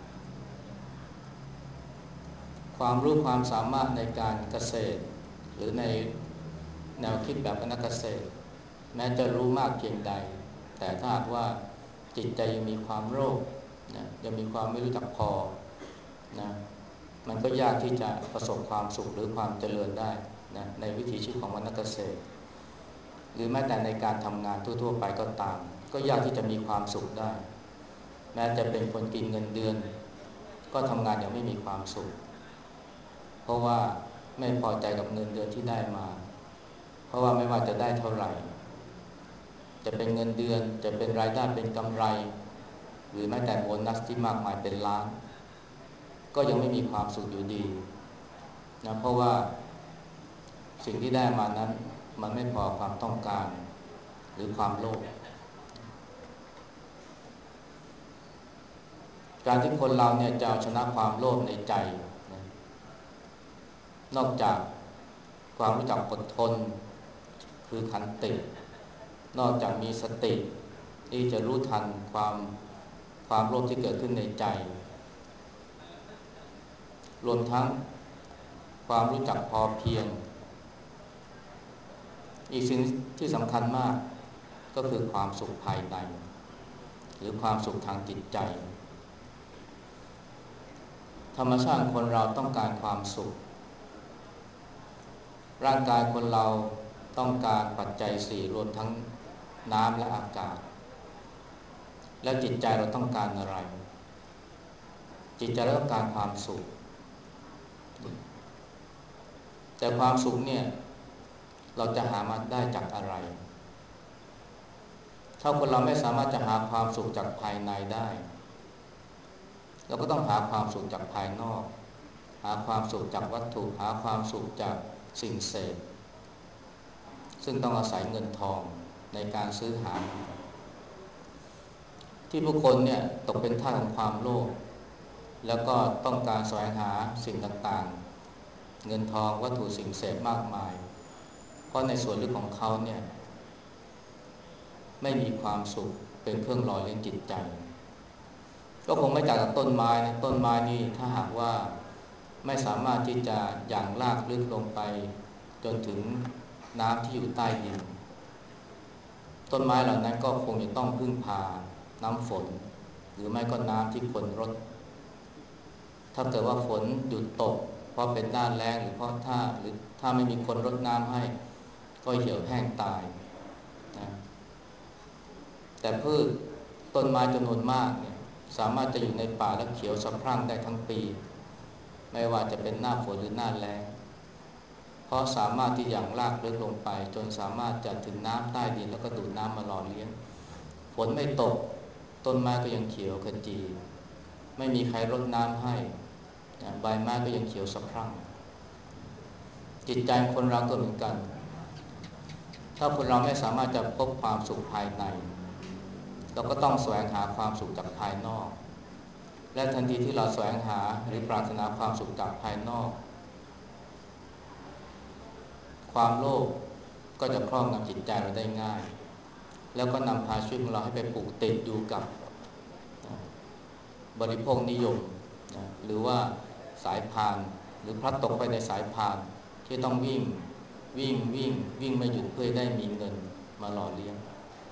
A: ความรู้ความสามารถในการเกษตรหรือในแนวคิดแบบนักเกษตรแม้จะรู้มากเพียงใดแต่ถ้าหากว่าจิตใจยังมีความโลภนะยังมีความไม่รู้จักพอนะมันก็ยากที่จะประสบความสุขหรือความเจริญได้นะในวิถีชีวิตของนักเกษตรหรือแม้แต่ในการทำงานทั่วๆไปก็ตามก็ยากที่จะมีความสุขได้แม้จะเป็นคนกินเงินเดือนก็ทำงานอย่างไม่มีความสุขเพราะว่าไม่พอใจกับเงินเดือนที่ได้มาเพราะว่าไม่ว่าจะได้เท่าไหร่จะเป็นเงินเดือนจะเป็นรายได้เป็นกำไรหรือแม้แต่โบนัสที่มากมายเป็นล้านก็ยังไม่มีความสุขอยู่ดีนะเพราะว่าสิ่งที่ได้มานั้นมันไม่พอความต้องการหรือความโลภการที่คนเราเนี่ยจะเอาชนะความโลภในใจนะนอกจากความรู้จักอดทนคือขันตินอกจากมีสติที่จะรู้ทันความความโลภที่เกิดขึ้นในใจรวมทั้งความรู้จักพอเพียงอีกสิ่งที่สำคัญมากก็คือความสุขภายในหรือความสุขทางจิตใจธรรมชาติคนเราต้องการความสุขร่างกายคนเราต้องการปัจจัยสี่รวมทั้งน้ำและอากาศแล้วจิตใจเราต้องการอะไรจิตใจเราต้องการความสุขแต่ความสุขเนี่ยเราจะหามาได้จากอะไรถ้าคนเราไม่สามารถจะหาความสุขจากภายในได้เราก็ต้องหาความสุขจากภายนอกหาความสุขจากวัตถุหาความสุขจากสิ่งเสพซึ่งต้องอาศัยเงินทองในการซื้อหาที่ผู้คนเนี่ยตกเป็นทาสของความโลภแล้วก็ต้องการแสวงหาสิ่งต่างๆเงินทองวัตถุสิ่งเสพมากมายเพราะในส่วนลึกของเขาเนี่ยไม่มีความสุขเป็นเครื่องหล่อเลี้ยงจิตใจก็คงไม่ต่างกับต้นไม้นะต้นไม้นี่ถ้าหากว่าไม่สามารถที่จะหยั่งรากลึกลงไปจนถึงน้ำที่อยู่ใต้ดินต้นไม้เหล่านั้นก็คงจะต้องพึ่งพาน้ำฝนหรือไม่ก็น้ำที่ฝนรดถ้าเกิดว่าฝนหยุดตกเพราะเป็นหน้าแล้งหรือเพราะถ้าหรือถ้าไม่มีคนรดน้ำให้ก็เหี่ยวแห้งตายนะแต่พืชต้นไม้จำนวนมากเนี่ยสามารถจะอยู่ในป่าและเขียวสะพรั่งได้ทั้งปีไม่ว่าจะเป็นหน้าฝนหรือหน้าแล้งเพราะสามารถที่หยั่งรากลึกลงไปจนสามารถจะถึงน้ำใต้ดินแล้วก็ดูดน้ำมาหล่อเลี้ยงฝนไม่ตกต้นไม้ก็ยังเขียวขจีไม่มีใครรดน้ำให้ใบไม้ก็ยังเขียวสะพรั่งจิตใจคนเราก็เหมือนกันถ้าคนเราไม่สามารถจะพบความสุขภายในเราก็ต้องแสวงหาความสุขจากภายนอกและทันทีที่เราแสวงหาหรือปรารถนาความสุขจากภายนอกความโลภก็จะครอบงำจิตใจเราได้ง่ายแล้วก็นำพาชีวิตของเราให้ไปผูกติดอยู่กับบริโภคนิยมนะหรือว่าสายพานหรือพลัดตกไปในสายพานที่ต้องวิ่งวิ่งวิ่งวิ่งไม่หยุดเพื่อได้มีเงินมาหล่อเลี้ยง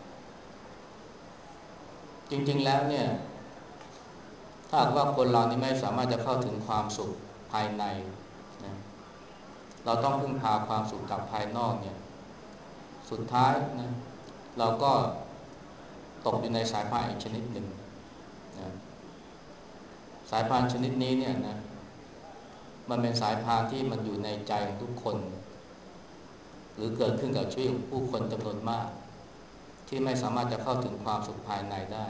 A: จริงๆแล้วเนี่ยถ้าหากว่าคนเรานี่ไม่สามารถจะเข้าถึงความสุขภายในนะเราต้องพึ่งพาความสุขจากภายนอกเนี่ยสุดท้ายนะเราก็ตกอยู่ในสายพานอีกชนิดหนึ่งนะสายพานชนิดนี้เนี่ยนะมันเป็นสายพานที่มันอยู่ในใจของทุกคนหรือเกิดขึ้นกับชีวิตของผู้คนจำนวนมากที่ไม่สามารถจะเข้าถึงความสุขภายในได้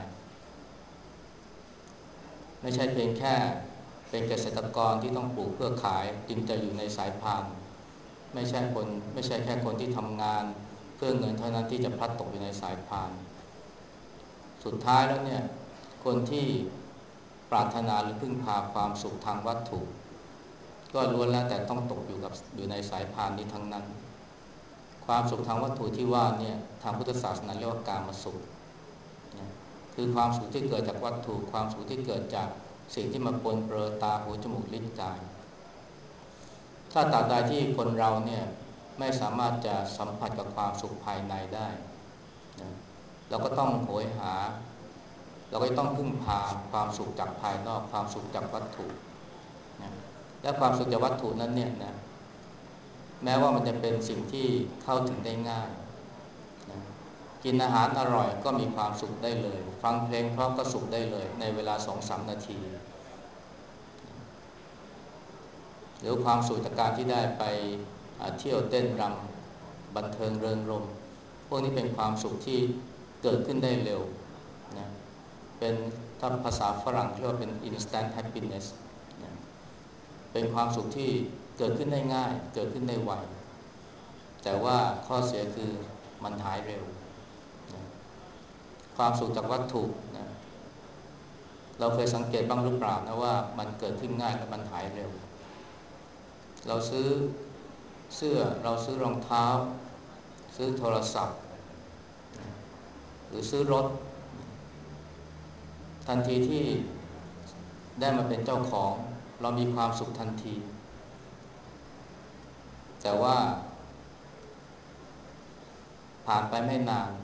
A: ไม่ใช่เพียงแค่เป็นเกษตรกรที่ต้องปลูกเพื่อขายจึงจะอยู่ในสายพานไม่ใช่คนไม่ใช่แค่คนที่ทำงานเพื่อเงินเท่านั้นที่จะพลัดตกอยู่ในสายพานสุดท้ายแล้วเนี่ยคนที่ปรารถนาหรือพึ่งพาความสุขทางวัตถุก็ล้วนแล้วแต่ต้องตกอยู่กับอยู่ในสายพานนี้ทั้งนั้นความสุขทางวัตถุที่ว่าเนี่ยทางพุทธศาสนาเรียกว่ากามสุขนะคือความสุขที่เกิดจากวัตถุความสุขที่เกิดจากสิ่งที่มาปนเปื้อนตาหูจมูกลิ้นกายถ้าตราบใดที่คนเราเนี่ยไม่สามารถจะสัมผัสกับความสุขภายในได้นะเราก็ต้องโหยหาเราก็ต้องพึ่งพาความสุขจากภายนอกความสุขจากวัตถุนะและความสุขจากวัตถุนั้นเนี่ยนะแม้ว่ามันจะเป็นสิ่งที่เข้าถึงได้ง่ายนะกินอาหารอร่อยก็มีความสุขได้เลยฟังเพลงเพราะก็สุขได้เลยในเวลา สองถึงสาม นาทีหรือความสุขจากการที่ได้ไปเที่ยวเต้นรำบันเทิงเริงรมย์พวกนี้เป็นความสุขที่เกิดขึ้นได้เร็วนะเป็นถ้าภาษาฝรั่งเรียกว่าเป็น instant happiness นะเป็นความสุขที่เกิดขึ้นได้ง่ายเกิดขึ้นได้ไวแต่ว่าข้อเสียคือมันหายเร็วนะความสุขจากวัตถุนะเราเคยสังเกตบ้างหรือเปล่านะว่ามันเกิดขึ้นง่ายและมันหายเร็วเราซื้อเสื้อเราซื้อรองเท้าซื้อโทรศัพท์หรือซื้อรถทันทีที่ได้มาเป็นเจ้าของเรามีความสุขทันทีแต่ว่าผ่านไปไม่นาน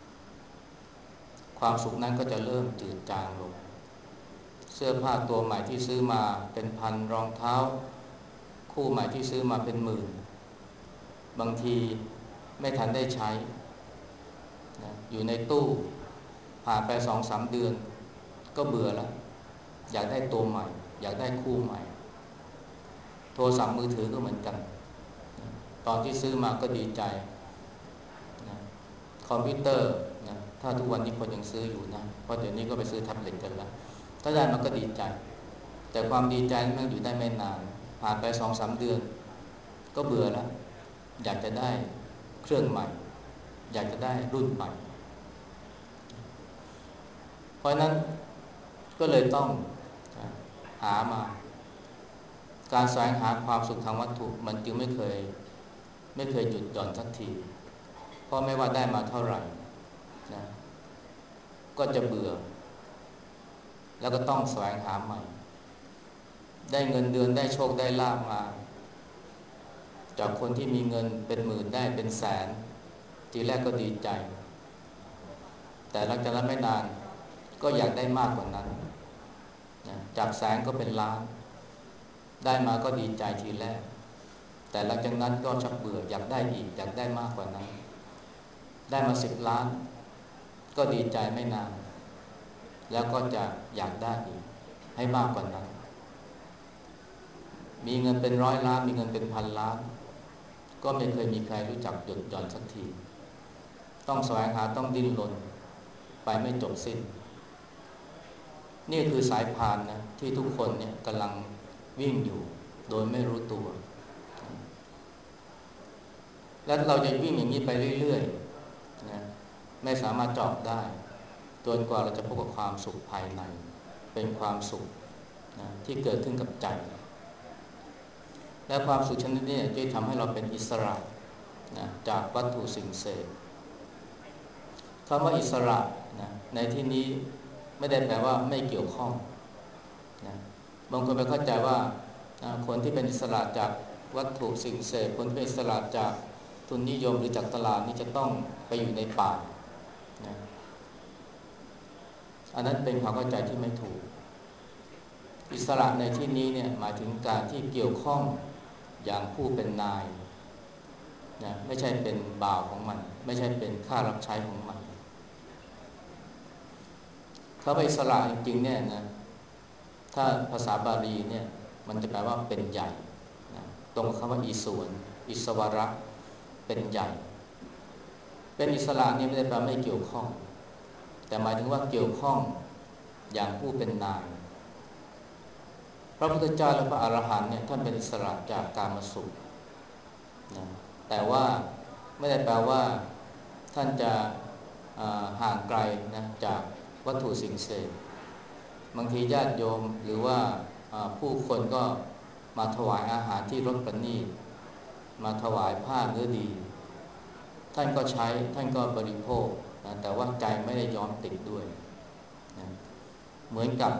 A: ความสุขนั้นก็จะเริ่มจืดจางลงเสื้อผ้าตัวใหม่ที่ซื้อมาเป็นพันรองเท้าคู่ใหม่ที่ซื้อมาเป็นหมื่นบางทีไม่ทันได้ใช้นะอยู่ในตู้ผ่านไปสองสามเดือนก็เบื่อแล้วอยากได้ตัวใหม่อยากได้คู่ใหม่โทรศัพท์มือถือก็เหมือนกันนะตอนที่ซื้อมาก็ดีใจนะคอมพิวเตอร์นะถ้าทุกวันนี้คนยังซื้ออยู่นะเพราะเดี๋ยวนี้ก็ไปซื้อแท็บเล็ตกันแล้วถ้าได้มันก็ดีใจแต่ความดีใจมันอยู่ได้ไม่นานผ่านไปสองสามเดือนก็เบื่อแล้วอยากจะได้เครื่องใหม่อยากจะได้รุ่นใหม่เพราะนั้นก็เลยต้องหามาการแสวงหาความสุขทางวัตถุมันจึงไม่เคยไม่เคยหยุดหย่อนสักทีเพราะไม่ว่าได้มาเท่าไหร่นะก็จะเบื่อแล้วก็ต้องแสวงหาใหม่ได้เงินเดือนได้โชคได้ลาภมาจากคนที่มีเงินเป็นหมื่นได้เป็นแสนทีแรกก็ดีใจแต่หลังจากนั้นไม่นานก็อยากได้มากกว่านั้นนะจากแสนก็เป็นล้านได้มาก็ดีใจทีแรกแต่หลังจากนั้นก็ชักเบื่ออยากได้อีกอยากได้มากกว่านั้นได้มาสิบล้านก็ดีใจไม่นานแล้วก็จะอยากได้อีกให้มากกว่านั้นมีเงินเป็นร้อยล้านมีเงินเป็นพันล้านก็ไม่เคยมีใครรู้จักหยุดหย่อนสักทีต้องแสวงหาต้องดิ้นรนไปไม่จบสิ้นนี่คือสายพานนะที่ทุกคนเนี่ยกำลังวิ่งอยู่โดยไม่รู้ตัวและเราจะวิ่งอย่างนี้ไปเรื่อยๆนะไม่สามารถจบได้จนกว่าเราจะพบกับความสุขภายในเป็นความสุขนะที่เกิดขึ้นกับใจและความสุขชนิดนี้จะทำให้เราเป็นอิสระนะจากวัตถุสิ่งเสพคำว่าอิสระนะในที่นี้ไม่ได้แปลว่าไม่เกี่ยวข้องนะบางคนไปเข้าใจว่าคนที่เป็นอิสระจากวัตถุสิ่งเสพคนที่เป็นอิสระจากทุนนิยมหรือจากตลาดนี่จะต้องไปอยู่ในป่านะอันนั้นเป็นความเข้าใจที่ไม่ถูกอิสระในที่นี้เนี่ยหมายถึงการที่เกี่ยวข้องอย่างผู้เป็นนายนะไม่ใช่เป็นบ่าวของมันไม่ใช่เป็นข้ารับใช้ของมันคำว่าอิสระจริงๆเนี่ยนะถ้าภาษาบาลีเนี่ยมันจะแปลว่าเป็นใหญ่นะตรงคำว่าอิสวนอิสวระเป็นใหญ่เป็นอิสระนี่ไม่ได้แปลไม่เกี่ยวข้องแต่หมายถึงว่าเกี่ยวข้องอย่างผู้เป็นนายพระพุทธเจ้าและพระอรหันต์เนี่ยท่านเป็นอิสระจากกามสุขนะแต่ว่าไม่ได้แปลว่าท่านจะห่างไกลนะจากวัตถุสิ่งเสพบางทีญาติโยมหรือว่าผู้คนก็มาถวายอาหารที่รสประณีตมาถวายผ้าเนื้อดีท่านก็ใช้ท่านก็บริโภคนะแต่ว่าใจไม่ได้ยอมติดด้วยนะเหมือนกับ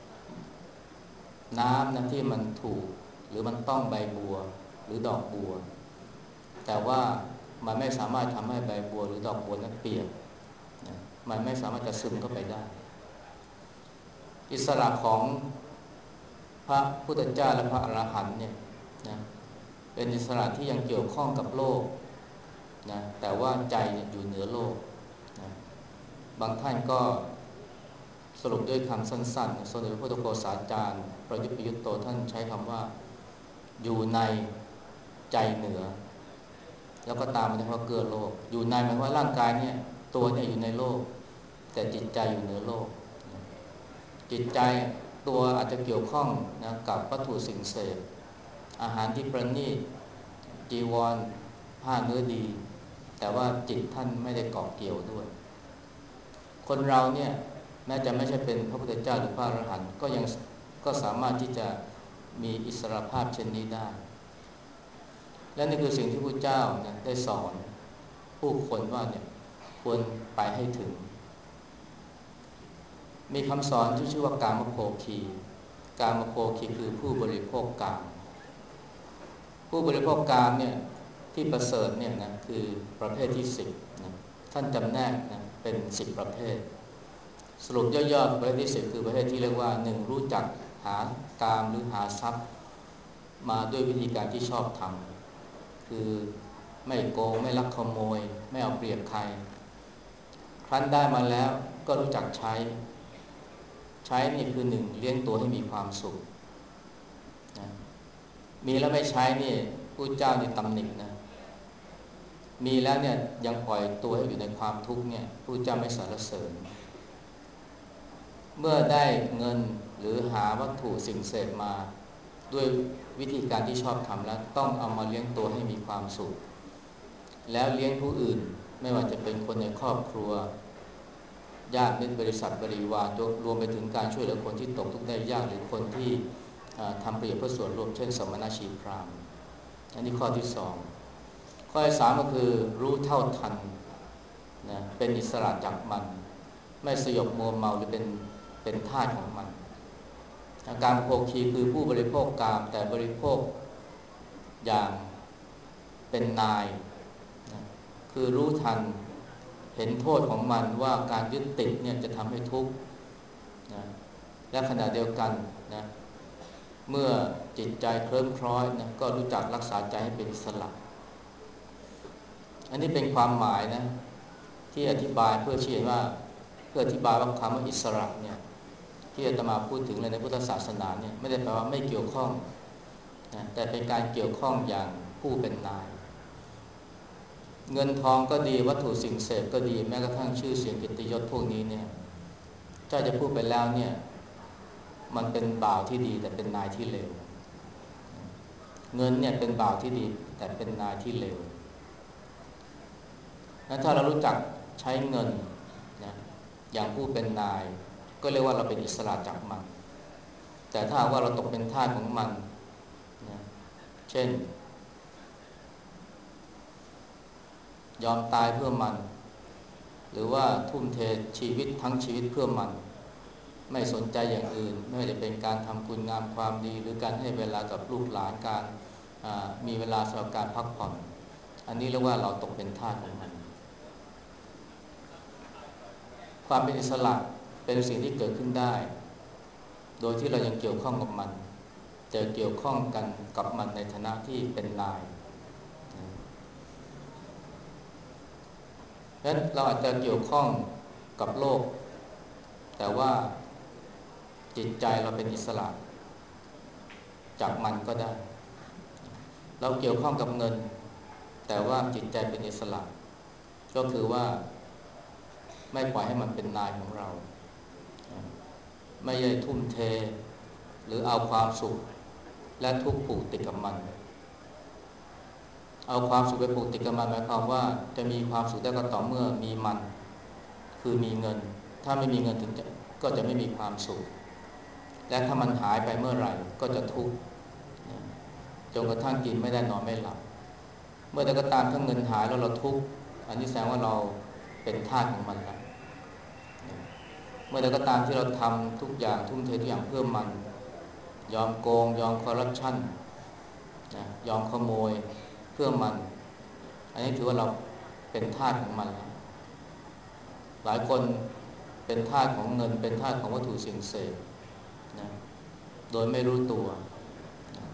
A: น้ำนะที่มันถูกหรือมันต้องใบบัวหรือดอกบัวแต่ว่ามันไม่สามารถทำให้ใบบัวหรือดอกบัวนั้นเปียกนะมันไม่สามารถจะซึมเข้าไปได้อิสระของพระพุทธเจ้าและพระอรหันต์เนี่ยนะเป็นอิสระที่ยังเกี่ยวข้องกับโลกนะแต่ว่าใจอยู่เหนือโลกนะบางท่านก็สรุปด้วยคำสั้นๆสมเด็จพระพุทธโฆษาจารย์ประยุทธ์ประยุทธ์โตท่านใช้คำว่าอยู่ในใจเหนือแล้วก็ตามมาด้วยคำว่าเกื้อโลกอยู่ในหมายว่าร่างกายเนี่ยตัวเนี่ยอยู่ในโลกแต่จิตใจอยู่เหนือโลกจิตใจตัวอาจจะเกี่ยวข้องนะกับวัตถุสิ่งเสพอาหารที่ประณีตจีวรผ้าเนื้อดีแต่ว่าจิตท่านไม่ได้เกาะเกี่ยวด้วยคนเราเนี่ยแม้จะไม่ใช่เป็นพระพุทธเจ้าหรือพระอรหันต์ก็ยังก็สามารถที่จะมีอิสรภาพเช่นนี้ได้และนี่คือสิ่งที่พระเจ้านะได้สอนผู้คนว่าเนี่ยควรไปให้ถึงมีคำสอนที่ชื่อว่ากามโภคีกามโภคีคือผู้บริโภคกามผู้บริโภคกามเนี่ยที่ประเสริฐเนี่ยนะคือประเภทที่สิบนะท่านจำแนกนะเป็นสิบประเภทสรุปย่อๆประเภทที่สิบคือประเภทที่เรียกว่าหนึ่งรู้จักหากามหรือหาทรัพย์มาด้วยวิธีการที่ชอบทำคือไม่โกงไม่ลักขโมยไม่เอาเปรียบใครครั้นได้มาแล้วก็รู้จักใช้ใช้นี่คือหนึ่งเลี้ยงตัวให้มีความสุขนะมีแล้วไม่ใช้นี่ผู้เจ้านี่ตำหนินะมีแล้วเนี่ยยังปล่อยตัวให้อยู่ในความทุกข์เนี่ยผู้เจ้าไม่สรรเสริญเมื่อได้เงินหรือหาวัตถุสิ่งเสพมาด้วยวิธีการที่ชอบทำแล้วต้องเอามาเลี้ยงตัวให้มีความสุขแล้วเลี้ยงผู้อื่นไม่ว่าจะเป็นคนในครอบครัวญาติมิตรบริษัทบริวารรวมไปถึงการช่วยเหลือคนที่ตกทุกข์ได้ยากหรือคนที่ทำประโยชน์เพื่อส่วนรวมเช่นสมณชีพราหมณ์อันนี้ข้อที่สองข้อที่สามก็คือรู้เท่าทันนะเป็นอิสระจากมันไม่สยบมัวเมาหรือเป็นเป็นทาสของมันการโภคีคือผู้บริโภคกามแต่บริโภคอย่างเป็นนายนะคือรู้ทันเห็นโทษของมันว่าการยึดติดเนี่ยจะทำให้ทุกข์นะและขณะเดียวกันนะเมื่อจิตใจเคลิ้มคล้อยนะก็รู้จักรักษาใจให้เป็นอิสระอันนี้เป็นความหมายนะที่อธิบายเพื่อชี้ว่าเพื่ออธิบายว่าคำว่าอิสระเนี่ยที่อาตมาพูดถึงในพุทธศาสนาเนี่ยไม่ได้แปลว่าไม่เกี่ยวข้องนะแต่เป็นการเกี่ยวข้องอย่างผู้เป็นนายเงินทองก็ดีวัตถุสิ่งเสพก็ดีแม้กระทั่งชื่อเสียงเกียรติยศพวกนี้เนี่ยถ้าจะพูดไปแล้วเนี่ยมันเป็นบ่าวที่ดีแต่เป็นนายที่เลวเงินเนี่ยเป็นบ่าวที่ดีแต่เป็นนายที่เลวนั้นถ้าเรารู้จักใช้เงินนะอย่างผู้เป็นนายก็เรียกว่าเราเป็นอิสระจากมันแต่ถ้าว่าเราตกเป็นทาสของมันนะเช่นยอมตายเพื่อมันหรือว่าทุ่มเทชีวิตทั้งชีวิตเพื่อมันไม่สนใจอย่างอื่นไม่ว่าจะเป็นการทำคุณงามความดีหรือการให้เวลากับลูกหลานการมีเวลาสำหรับการพักผ่อนอันนี้เรียกว่าเราตกเป็นทาสของมันความเป็นอิสระเป็นสิ่งที่เกิดขึ้นได้โดยที่เรายังเกี่ยวข้องกับมันจะเกี่ยวข้องกันกับมันในฐานะที่เป็นนายเพราะฉะนั้นเราอาจจะเกี่ยวข้องกับโลกแต่ว่าจิตใจเราเป็นอิสระจากมันก็ได้เราเกี่ยวข้องกับเงินแต่ว่าจิตใจเป็นอิสระก็คือว่าไม่ปล่อยให้มันเป็นนายของเราไม่ได้ทุ่มเทหรือเอาความสุขและทุกข์ผูกติดกับมันเอาความสุขไปผูกติดกับมันหมายความว่าจะมีความสุขได้ก็ต่อเมื่อมีมันคือมีเงินถ้าไม่มีเงินถึงจะก็จะไม่มีความสุขและถ้ามันหายไปเมื่อไหร่ก็จะทุกข์จนกระทั่งกินไม่ได้นอนไม่หลับเมื่อใดก็ตามถ้าเงินหายแล้วเราทุกข์อันนี้แสดงว่าเราเป็นทาสของมันแล้วเมื่อใดก็ตามที่เราทำทุกอย่างทุ่มเททุกอย่างเพื่อมันยอมโกงยอมคอร์รัปชันนะยอมขโมยเพื่อมันอันนี้ถือว่าเราเป็นทาสของมันแล้วหลายคนเป็นทาสของเงินเป็นทาสของวัตถุสิ่งเสพนะโดยไม่รู้ตัวนะ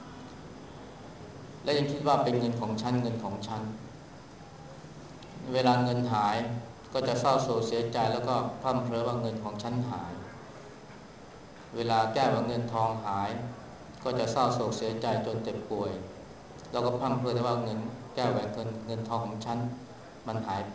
A: และยังคิดว่าเป็นเงินของฉันเงินของฉันเวลาเงินหายก็จะเศร้าโศกเสียใจแล้วก็พร่ำเพ้อว่าเงินของฉันหายเวลาแก้ว่าเงินทองหายก็จะเศร้าโศกเสียใจจนเจ็บป่วยแล้วก็พร่ำเพ้อว่าเงินแก้วแหวนเงินเงินทองของฉันมันหายไป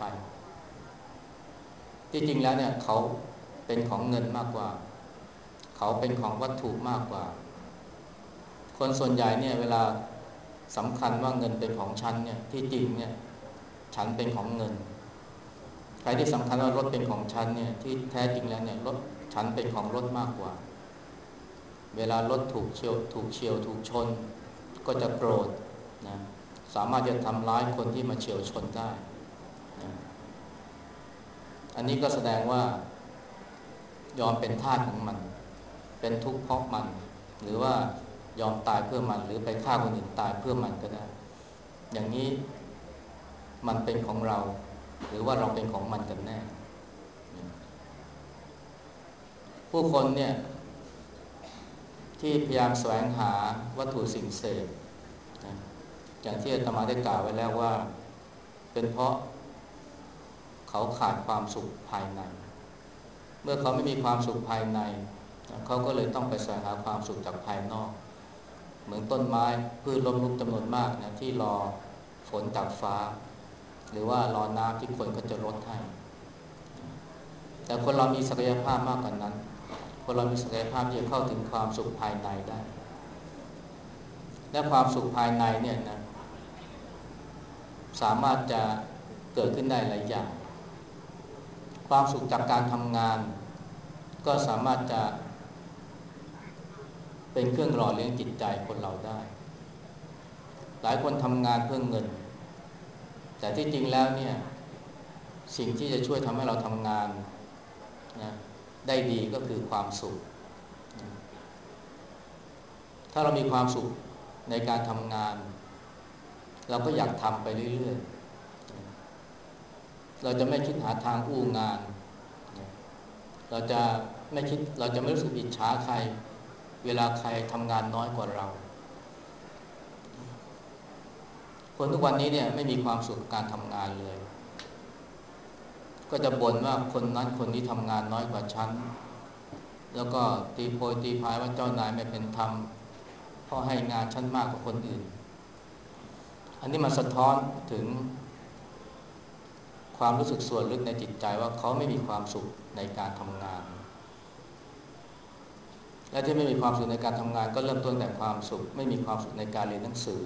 A: ที่จริงแล้วเนี่ยเขาเป็นของเงินมากกว่าเขาเป็นของวัตถุมากกว่าคนส่วนใหญ่เนี่ยเวลาสำคัญว่าเงินเป็นของฉันเนี่ยที่จริงเนี่ยฉันเป็นของเงินใครที่สำคัญว่ารถเป็นของฉันเนี่ยที่แท้จริงแล้วเนี่ยรถฉันเป็นของรถมากกว่าเวลารถถูกเฉียวถูกเฉียวถูกชนก็จะโกรธนะสามารถจะทำร้ายคนที่มาเฉียวชนได้นะอันนี้ก็แสดงว่ายอมเป็นทาสของมันเป็นทุกข์เพราะมันหรือว่ายอมตายเพื่อมันหรือไปฆ่าคนอื่นตายเพื่อมันก็ได้อย่างนี้มันเป็นของเราหรือว่าเราเป็นของมันกันแน่ผู้คนเนี่ยที่พยายามแสวงหาวัตถุสิ่งเสพนะอย่างที่อาตมาได้กล่าวไว้แล้วว่าเป็นเพราะเขาขาดความสุขภายในเมื่อเขาไม่มีความสุขภายในเขาก็เลยต้องไปแสวงหาความสุขจากภายนอกเหมือนต้นไม้พืชล้มลุกจำนวนมากนะที่รอฝนจากฟ้าหรือว่ารอน้ำที่คนก็จะรดให้แต่คนเรามีศักยภาพมากกว่านั้นคนเรามีศักยภาพที่จะเข้าถึงความสุขภายในได้และความสุขภายในเนี่ยนะสามารถจะเกิดขึ้นได้หลายอย่างความสุขจากการทำงานก็สามารถจะเป็นเครื่องหล่อเลี้ยงจิตใจคนเราได้หลายคนทำงานเพื่อเงินแต่ที่จริงแล้วเนี่ยสิ่งที่จะช่วยทำให้เราทำงานนะได้ดีก็คือความสุขถ้าเรามีความสุขในการทำงานเราก็อยากทำไปเรื่อยๆเราจะไม่คิดหาทางอู้งานเราจะไม่คิดเราจะไม่รู้สึกอิจฉาใครเวลาใครทำงานน้อยกว่าเราคนทุกวันนี้เนี่ยไม่มีความสุขกับการทำงานเลยก็จะบ่นว่าคนนั้นคนนี้ทำงานน้อยกว่าฉันแล้วก็ตีโพยตีพายว่าเจ้านายไม่เป็นธรรมเพราะให้งานฉันมากกว่าคนอื่นอันนี้มันสะท้อนถึงความรู้สึกส่วนลึกในจิตใจว่าเขาไม่มีความสุขในการทำงานและที่ไม่มีความสุขในการทำงานก็เริ่มต้นแต่ความสุขไม่มีความสุขในการเรียนหนังสือ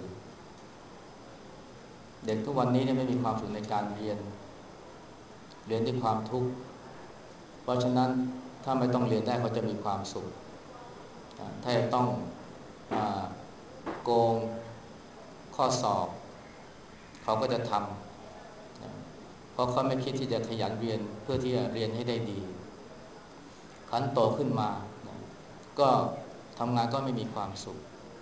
A: เด็กทุกวันนี้เนี่ยไม่มีความสุขในการเรียนเรียนด้วยความทุกข์เพราะฉะนั้นถ้าไม่ต้องเรียนได้เขาจะมีความสุขถ้าจะต้องโกงข้อสอบเขาก็จะทำเพราะเขาไม่คิดที่จะขยันเรียนเพื่อที่จะเรียนให้ได้ดีขันโตขึ้นมาก็ทำงานก็ไม่มีความสุข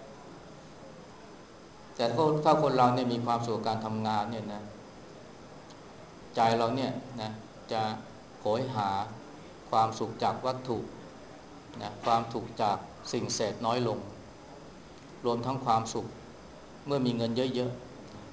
A: แต่ถ้าคนเราเนี่ยมีความสุขการทำงานเนี่ยนะใจเราเนี่ยนะจะโหยหาความสุขจากวัตถุนะความสุขจากสิ่งเสพน้อยลงรวมทั้งความสุขเมื่อมีเงินเยอะ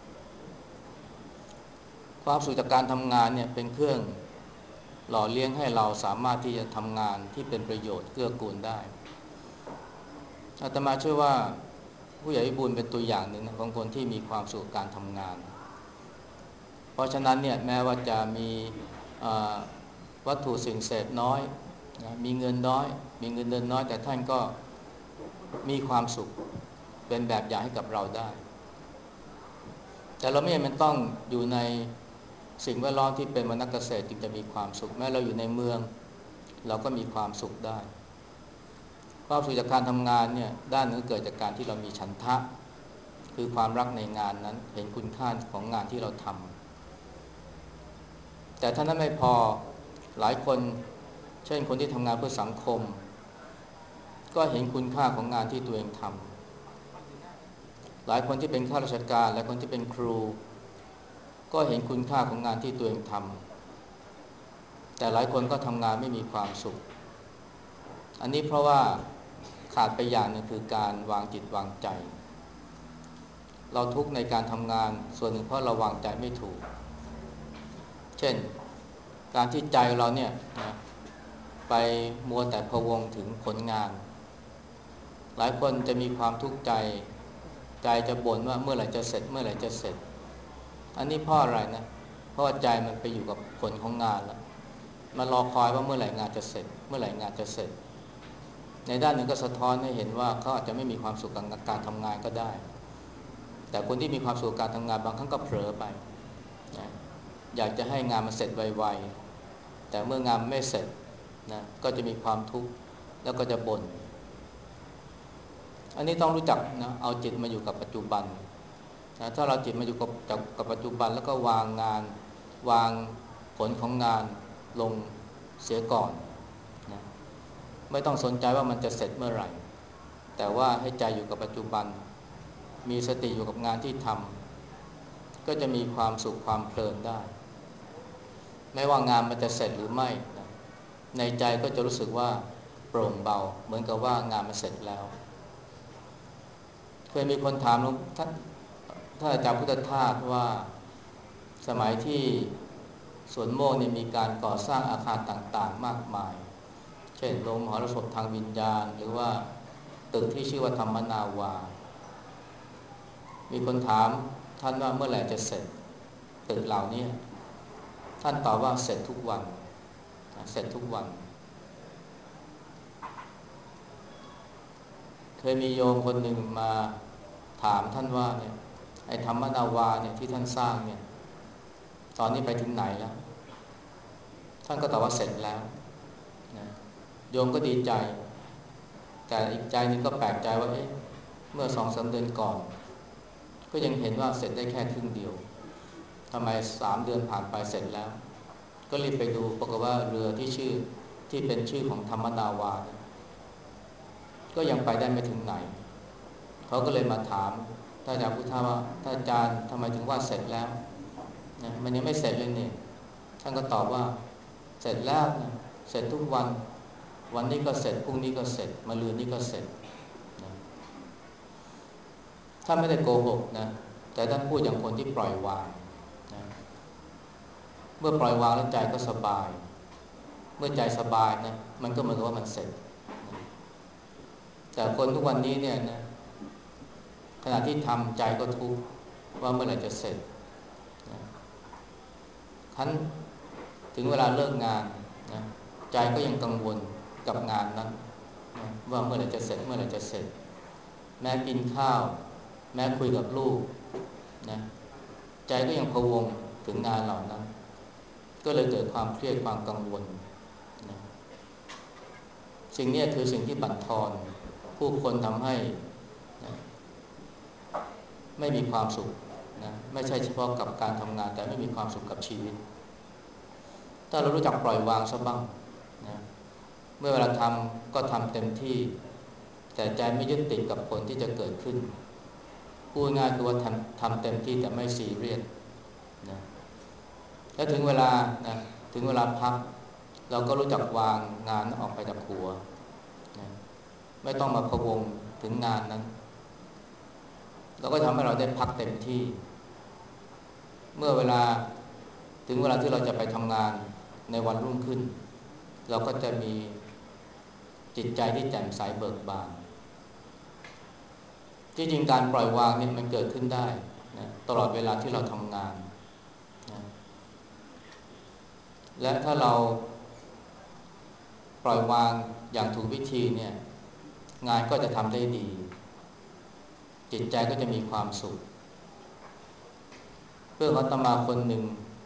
A: ๆความสุขจากการทำงานเนี่ยเป็นเครื่องหล่อเลี้ยงให้เราสามารถที่จะทำงานที่เป็นประโยชน์เกื้อกูลได้อาตมาเชื่อว่าผู้ใหญ่วิบูลย์เป็นตัวอย่างหนึ่งนะของคนที่มีความสุขการทำงานเพราะฉะนั้นเนี่ยแม้ว่าจะมีวัตถุสิ่งเสพน้อยนะมีเงินน้อยมีเงินเดือนน้อยแต่ท่านก็มีความสุขเป็นแบบอย่างให้กับเราได้แต่เราไม่จำเป็นต้องอยู่ในสิ่งแวดล้อมที่เป็นวรรณเกษตรจึงจะมีความสุขแม้เราอยู่ในเมืองเราก็มีความสุขได้ความสุขจากการทำงานเนี่ยด้านหนึ่งเกิดจากการที่เรามีฉันทะคือความรักในงานนั้นเห็นคุณค่าของงานที่เราทำแต่ถ้านั้นไม่พอหลายคนเช่นคนที่ทำงานเพื่อสังคมก็เห็นคุณค่าของงานที่ตัวเองทำหลายคนที่เป็นข้าราชการและคนที่เป็นครูก็เห็นคุณค่าของงานที่ตัวเองทำแต่หลายคนก็ทำงานไม่มีความสุขอันนี้เพราะว่าขาดไปอย่างนึงคือการวางจิตวางใจเราทุกข์ในการทำงานส่วนหนึ่งเพราะเราวางใจไม่ถูกเช่นการที่ใจเราเนี่ยนะไปมัวแต่พะวงถึงผลงานหลายคนจะมีความทุกข์ใจใจจะบ่นว่าเมื่อไหร่จะเสร็จเมื่อไหร่จะเสร็จอันนี้เพราะอะไรนะเพราะใจมันไปอยู่กับผลของงานแล้วมันรอคอยว่าเมื่อไหร่งานจะเสร็จเมื่อไหร่งานจะเสร็จในด้านหนึ่งก็สะท้อนให้เห็นว่าเขาอาจจะไม่มีความสุขกับการทำงานก็ได้แต่คนที่มีความสุขกับการทำงานบางครั้งก็เผลอไปนะอยากจะให้งานมันเสร็จไวๆแต่เมื่องานไม่เสร็จนะก็จะมีความทุกข์แล้วก็จะบ่นอันนี้ต้องรู้จักนะเอาจิตมาอยู่กับปัจจุบันนะถ้าเราจิตมาอยู่กับกับปัจจุบันแล้วก็วางงานวางผลของงานลงเสียก่อนนะไม่ต้องสนใจว่ามันจะเสร็จเมื่อไหร่แต่ว่าให้ใจอยู่กับปัจจุบันมีสติอยู่กับงานที่ทำก็จะมีความสุขความเพลินได้ไม่ว่างานมันจะเสร็จหรือไม่นะในใจก็จะรู้สึกว่าโปร่งเบาเหมือนกับว่างานมันเสร็จแล้วเคยมีคนถามหลวงท่านถ้าอาจารย์พุทธทาสว่าสมัยที่สวนโมกเนี่ยมีการก่อสร้างอาคารต่างๆมากมายเช่นโรงมหรสพทางวิญญาณหรือว่าตึกที่ชื่อว่าธรรมนาวามีคนถามท่านว่าเมื่อไหร่จะเสร็จตึกเหล่านี้ท่านตอบว่าเสร็จทุกวันเสร็จทุกวันเคยมีโยมคนหนึ่งมาถามท่านว่าเนี่ยไอ้ธรรมนาวาเนี่ยที่ท่านสร้างเนี่ยตอนนี้ไปถึงไหนแล้วท่านก็ตอบว่าเสร็จแล้วนะโยมก็ดีใจแต่อีกใจนึงก็แปลกใจว่าเอ๊ะเมื่อสองสามเดือนก่อนก็ยังเห็นว่าเสร็จได้แค่ครึ่งเดียวทำไมสามเดือนผ่านไปเสร็จแล้วก็รีบไปดูปรากฏว่าเรือที่ชื่อที่เป็นชื่อของธรรมนาวาก็ยังไปได้ไม่ถึงไหนเขาก็เลยมาถามท่านอาจารย์พุทธาว่าท่านอาจารย์ทำไมถึงว่าเสร็จแล้วนะมันยังไม่เสร็จเลยเนี่ยท่านก็ตอบว่าเสร็จแล้วนะเสร็จทุกวันวันนี้ก็เสร็จพรุ่งนี้ก็เสร็จมะรืนนี้ก็เสร็จนะท่านไม่ได้โกหกนะแต่ท่านพูดอย่างคนที่ปล่อยวางนะเมื่อปล่อยวางแล้วใจก็สบายเมื่อใจสบายนะมันก็เหมือนกับว่ามันเสร็จนะแต่คนทุกวันนี้เนี่ยนะขณะที่ทำใจก็ทุกข์ว่าเมื่อไหร่จะเสร็จนะคันถึงเวลาเลิกงานนะใจก็ยังกังวลกับงานนั้นนะว่าเมื่อไหร่จะเสร็จเมื่อไหร่จะเสร็จแม้กินข้าวแม้คุยกับลูกนะใจก็ยังพะวงถึงงานเหล่านั้นก็เลยเกิดความเครียดความกังวลนะสิ่งนี้คือสิ่งที่บั่นทอนผู้คนทำให้นะไม่มีความสุขนะไม่ใช่เฉพาะกับการทำงานแต่ไม่มีความสุขกับชีวิตถ้าเรารู้จักปล่อยวางซะบ้างนะเมื่อเวลาทำก็ทำเต็มที่แต่ใจไม่ยึดติดกับผลที่จะเกิดขึ้นพูดง่ายคือว่าทำทำเต็มที่แต่ไม่ซีเรียสนะแล้วถึงเวลานะถึงเวลาพักเราก็รู้จักวางงานออกไปจากหัวนะไม่ต้องมาพะวงถึงงานนั้นเราก็ทำให้เราได้พักเต็มที่เมื่อเวลาถึงเวลาที่เราจะไปทำงานในวันรุ่งขึ้นเราก็จะมีจิตใจที่แจ่มใสเบิกบานที่จริงการปล่อยวางนี่มันเกิดขึ้นได้นะตลอดเวลาที่เราทำงานนะและถ้าเราปล่อยวางอย่างถูกวิธีเนี่ยงานก็จะทำได้ดีจิตใจก็จะมีความสุขเพื่อนอาตมาคนหนึ่ง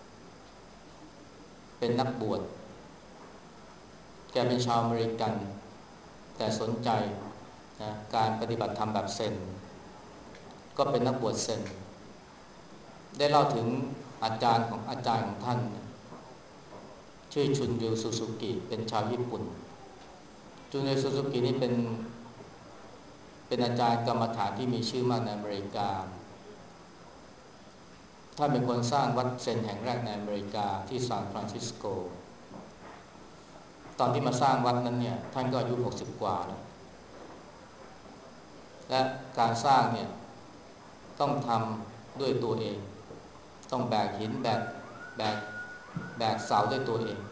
A: เป็นนักบวชแกเป็นชาวอเมริกันแต่สนใจนะการปฏิบัติธรรมแบบเซนก็เป็นนักบวชเซนได้เล่าถึงอาจารย์ของอาจารย์ของท่านชื่อชุนริวซูซูกิเป็นชาวญี่ปุ่นชุนริวซูซูกินี่เป็นเป็นอาจารย์กรรมฐานที่มีชื่อมากในอเมริกาท่านเป็นคนสร้างวัดเซนแห่งแรกในอเมริกาที่ซานฟรานซิสโกตอนที่มาสร้างวัดนั้นเนี่ยท่านก็อายุหกสิบกว่าแล้วและการสร้างเนี่ยต้องทำด้วยตัวเองต้องแบกหินแบกแบกแบกเสาด้วยตัวเอง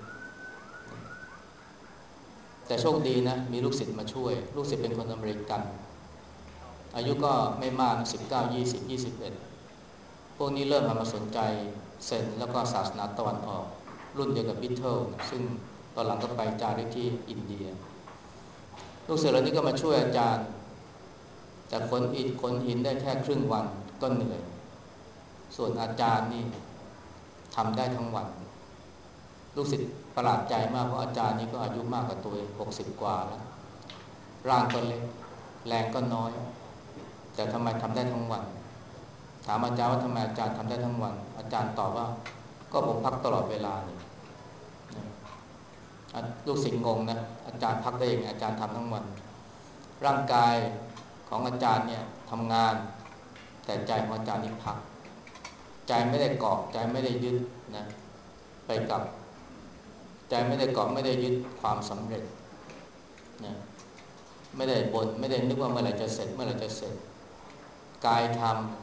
A: แต่โชคดีนะมีลูกศิษย์มาช่วยลูกศิษย์เป็นคนอเมริกันอายุก็ไม่มากสิบเก้า ยี่สิบ ยี่สิบเอ็ดพวกนี้เริ่มมาสนใจเซนแล้วก็ศาสนาตะวันออกรุ่นเดียวกับบิทเทิลซึ่งตอนหลังก็ไปจาริกที่อินเดียลูกศิษย์เหล่านี้ก็มาช่วยอาจารย์แต่ขนอิฐขนหินได้แค่ครึ่งวันก็เหนื่อยส่วนอาจารย์นี่ทำได้ทั้งวันลูกศิษย์ประหลาดใจมากเพราะอาจารย์นี่ก็อายุมากกว่าตัวเองหกสิบกว่าแล้วร่างก็เล็กแรงก็น้อยแต่ทำไมทำได้ทั้งวันถามอาจารย์ว่าทำไมอาจารย์ทำได้ทั้งวันอาจารย์ตอบว่าก็ผมพักตลอดเวลานี่นะลูกศิษย์งงนะอาจารย์พักได้ยังไงอาจารย์ทำทั้งวันร่างกายของอาจารย์เนี่ยทำงานแต่ใจของอาจารย์นี่พักใจไม่ได้เกาะใจไม่ได้ยึดนะไปกับใจไม่ได้เกาะไม่ได้ยึดความสำเร็จนะไม่ได้บ่นไม่ได้นึกว่าเมื่อไหร่จะเสร็จเมื่อไหร่จะเสร็จกายทำ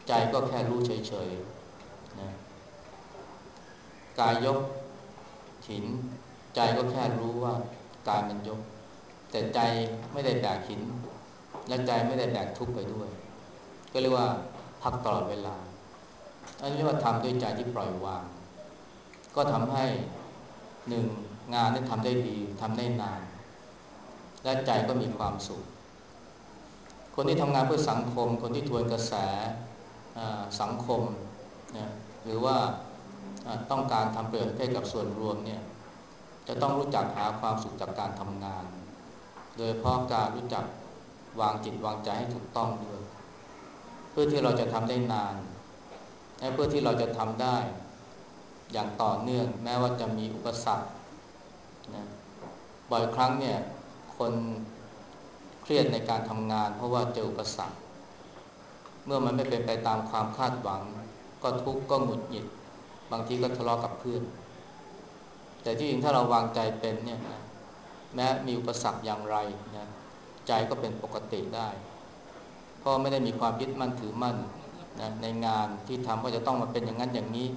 A: ใจก็แค่รู้เฉยๆนะกายยกหินใจก็แค่รู้ว่ากายมันยกแต่ใจไม่ได้แบกหินและใจไม่ได้แบกทุกข์ไปด้วยก็เรียกว่าพักตลอดเวลาอันนี้เรียกว่าทำด้วยใจที่ปล่อยวางก็ทำให้หนึ่งงานที่ทำได้ดีทำได้นานและใจก็มีความสุขคนที่ทำงานเพื่อสังคมคนที่ทวนกระแสสังคมนะหรือว่าต้องการทำประโยชน์ให้กับส่วนรวมเนี่ยจะต้องรู้จักหาความสุขจากการทำงานโดยเฉพาะการรู้จักวางจิตวางใจให้ถูกต้องด้วยเพื่อที่เราจะทำได้นานและเพื่อที่เราจะทำได้อย่างต่อเนื่องแม้ว่าจะมีอุปสรรคนะบ่อยครั้งเนี่ยคนเครียดในการทำงานเพราะว่าเจออุปสรรคเมื่อมันไม่เป็นไปตามความคาดหวังก็ทุกข์ก็หงุดหงิดบางทีก็ทะเลาะกับเพื่อนแต่ที่จริงถ้าเราวางใจเป็นเนี่ยนะแม้มีอุปสรรคอย่างไรนะใจก็เป็นปกติได้เพราะไม่ได้มีความยึดมั่นถือมั่นนะในงานที่ทำว่าจะต้องมาเป็นอย่างนั้นอย่างนี้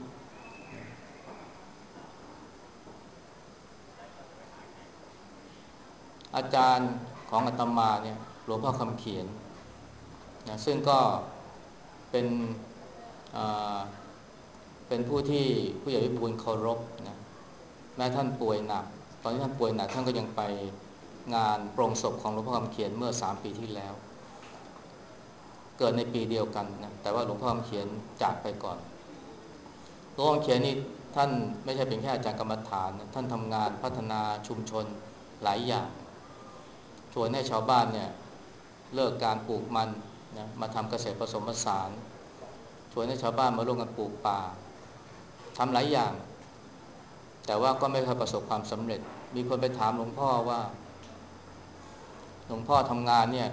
A: อาจารย์ของอาตมาเนี่ยหลวงพ่อคำเขียนนะซึ่งก็เป็นเป็นผู้ที่ผู้ใหญ่วิบูลย์เคารพนะแม้ท่านป่วยหนักตอนที่ท่านป่วยหนักท่านก็ยังไปงานโปรงศพของหลวงพ่อคำเขียนเมื่อสามปีที่แล้วเกิดในปีเดียวกันนะแต่ว่าหลวงพ่อคำเขียนจากไปก่อนหลวงพ่อคำเขียนนี่ท่านไม่ใช่เป็นแค่อาจารย์กรรมฐานนะท่านทำงานพัฒนาชุมชนหลายอย่างชวนให้ชาวบ้านเนี่ยเลิกการปลูกมันนะมาทำเกษตรผสมผสานชวนให้ชาวบ้านมาร่วมกันปลูกป่าทำหลายอย่างแต่ว่าก็ไม่เคยประสบความสำเร็จมีคนไปถามหลวงพ่อว่าหลวงพ่อทำงานเนี่ย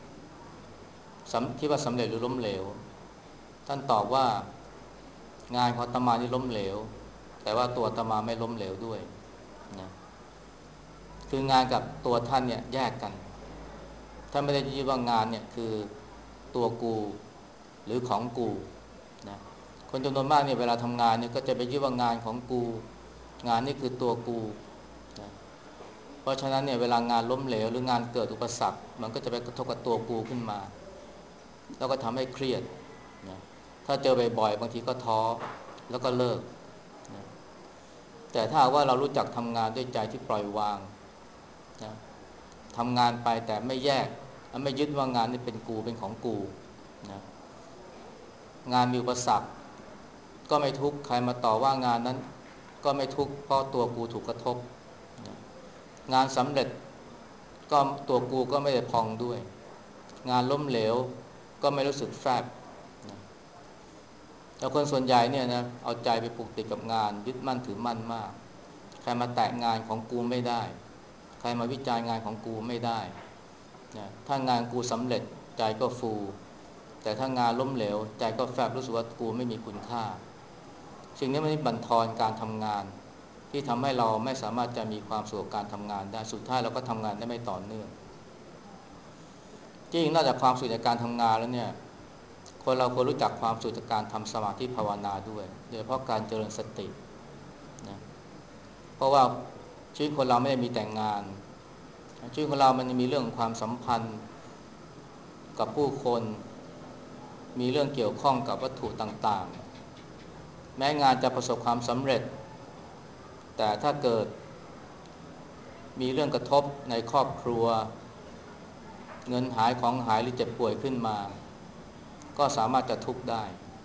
A: คิดว่าสำเร็จหรือล้มเหลวท่านตอบว่างานของอาตมานี่ล้มเหลวแต่ว่าตัวอาตมาไม่ล้มเหลวด้วยนะคืองานกับตัวท่านเนี่ยแยกกันท่านไม่ได้ยึดว่างานเนี่ยคือตัวกูหรือของกูนะคนจำนวนมากเนี่ยเวลาทำงานเนี่ยก็จะไปยึดว่างานของกูงานนี่คือตัวกูนะเพราะฉะนั้นเนี่ยเวลางานล้มเหลวหรืองานเกิดอุปสรรคมันก็จะไปกระทบกับตัวกูขึ้นมาแล้วก็ทำให้เครียดนะถ้าเจอบ่อยๆบางทีก็ท้อแล้วก็เลิกนะแต่ถ้าว่าเรารู้จักทำงานด้วยใจที่ปล่อยวางนะทำงานไปแต่ไม่แยกไม่ยึดว่างานนี่เป็นกูเป็นของกูนะงานมีอุปสรรคก็ไม่ทุกข์ใครมาต่อว่างานนั้นก็ไม่ทุกข์เพราะตัวกูถูกกระทบนะงานสำเร็จก็ตัวกูก็ไม่ได้พองด้วยงานล้มเหลวก็ไม่รู้สึกแฟบนะแต่คนส่วนใหญ่เนี่ยนะเอาใจไปผูกติดกับงานยึดมั่นถือมั่นมากใครมาแตะงานของกูไม่ได้ใครมาวิจารณ์งานของกูไม่ได้นะถ้างานกูสำเร็จใจก็ฟูแต่ถ้างานล้มเหลวใจก็แฟบรู้สึกว่ากูไม่มีคุณค่าสิ่งนี้มันบั่นทอนการทำงานที่ทำให้เราไม่สามารถจะมีความสุขกับการทำงานได้สุดท้ายเราก็ทำงานได้ไม่ต่อเนื่องจริงนอกจากความสุขจากการทำงานแล้วเนี่ยคนเราควรรู้จักความสุขจากการทำสมาธิภาวนาด้วยโดยเฉพาะการเจริญสตินะเพราะว่าชีวิตคนเราไม่ได้มีแต่งงานชีวิตของเรามันมีเรื่องความสัมพันธ์กับผู้คนมีเรื่องเกี่ยวข้องกับวัตถุต่างๆแม้งานจะประสบความสำเร็จแต่ถ้าเกิดมีเรื่องกระทบในครอบครัวเงินหายของหายหรือเจ็บป่วยขึ้นมาก็สามารถจะทุกข์ได้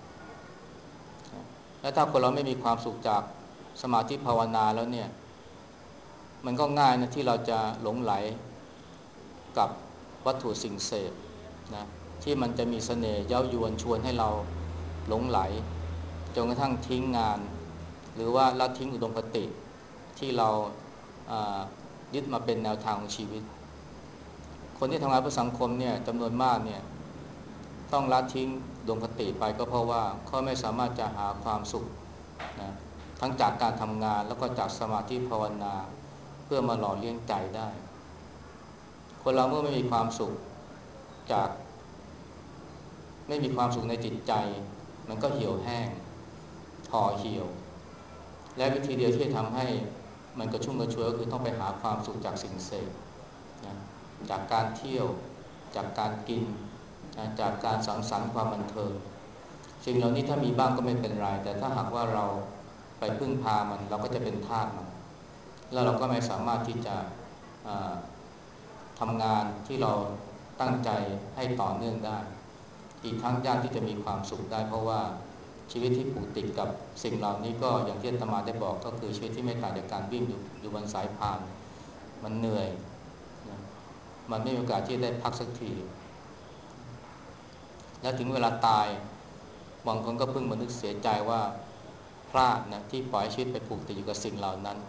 A: และถ้าคนเราไม่มีความสุขจากสมาธิภาวนาแล้วเนี่ยมันก็ง่ายนะที่เราจะหลงไหลกับวัตถุสิ่งเสพนะที่มันจะมีเสน่ห์เย้ายวนชวนให้เราหลงไหลจนกระทั่งทิ้งงานหรือว่าละทิ้งอุดมคติที่เรายึดมาเป็นแนวทางของชีวิตคนที่ทำงานเพื่อสังคมเนี่ยจำนวนมากเนี่ยต้องละทิ้งอุดมคติไปก็เพราะว่าเขาไม่สามารถจะหาความสุขนะทั้งจากการทำงานแล้วก็จากสมาธิภาวนาเพื่อมาหล่อเลี้ยงใจได้คนเราเมื่อไม่มีความสุขจากไม่มีความสุขในจิตใจมันก็เหี่ยวแห้งห่อเหี่ยวและวิธีเดียวที่จะทำให้มันกระชุ่มกระชวยก็คือต้องไปหาความสุขจากสิ่งเสพนะจากการเที่ยวจากการกินนะจากการสังสรรค์ความบันเทิงสิ่งเหล่านี้ถ้ามีบ้างก็ไม่เป็นไรแต่ถ้าหากว่าเราไปพึ่งพามันเราก็จะเป็นทาสมันแล้วเราก็ไม่สามารถที่จะทำงานที่เราตั้งใจให้ต่อเนื่องได้อีกทั้งยากที่จะมีความสุขได้เพราะว่าชีวิตที่ผูกติดกับสิ่งเหล่านี้ก็อย่างที่อาตมาได้บอกก็คือชีวิตที่ไม่ต่างจากการวิ่งอยู่อยู่บนสายพานมันเหนื่อยนะมันไม่มีโอกาสที่ได้พักสักทีแล้วถึงเวลาตายบางคนก็เพิ่งมานึกเสียใจว่าพลาดนะที่ปล่อยชีวิตไปผูกติดอยู่กับสิ่งเหล่านั้น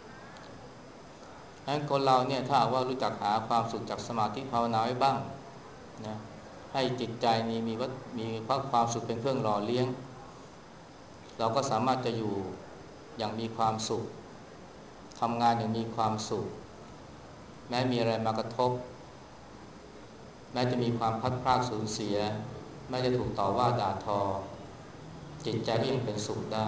A: ดังนั้นคนเราเนี่ยถ้าว่ารู้จักหาความสุขจากสมาธิภาวนาไว้บ้างนะให้จิตใจนี้มีวัตมีความสุขเป็นเครื่องหล่อเลี้ยงเราก็สามารถจะอยู่อย่างมีความสุขทำงานอย่างมีความสุขแม้มีอะไรมากระทบแม้จะมีความพัดพลาดสูญเสียแม้จะถูกต่อว่าด่าทอจิตใจก็ยังเป็นสุขได้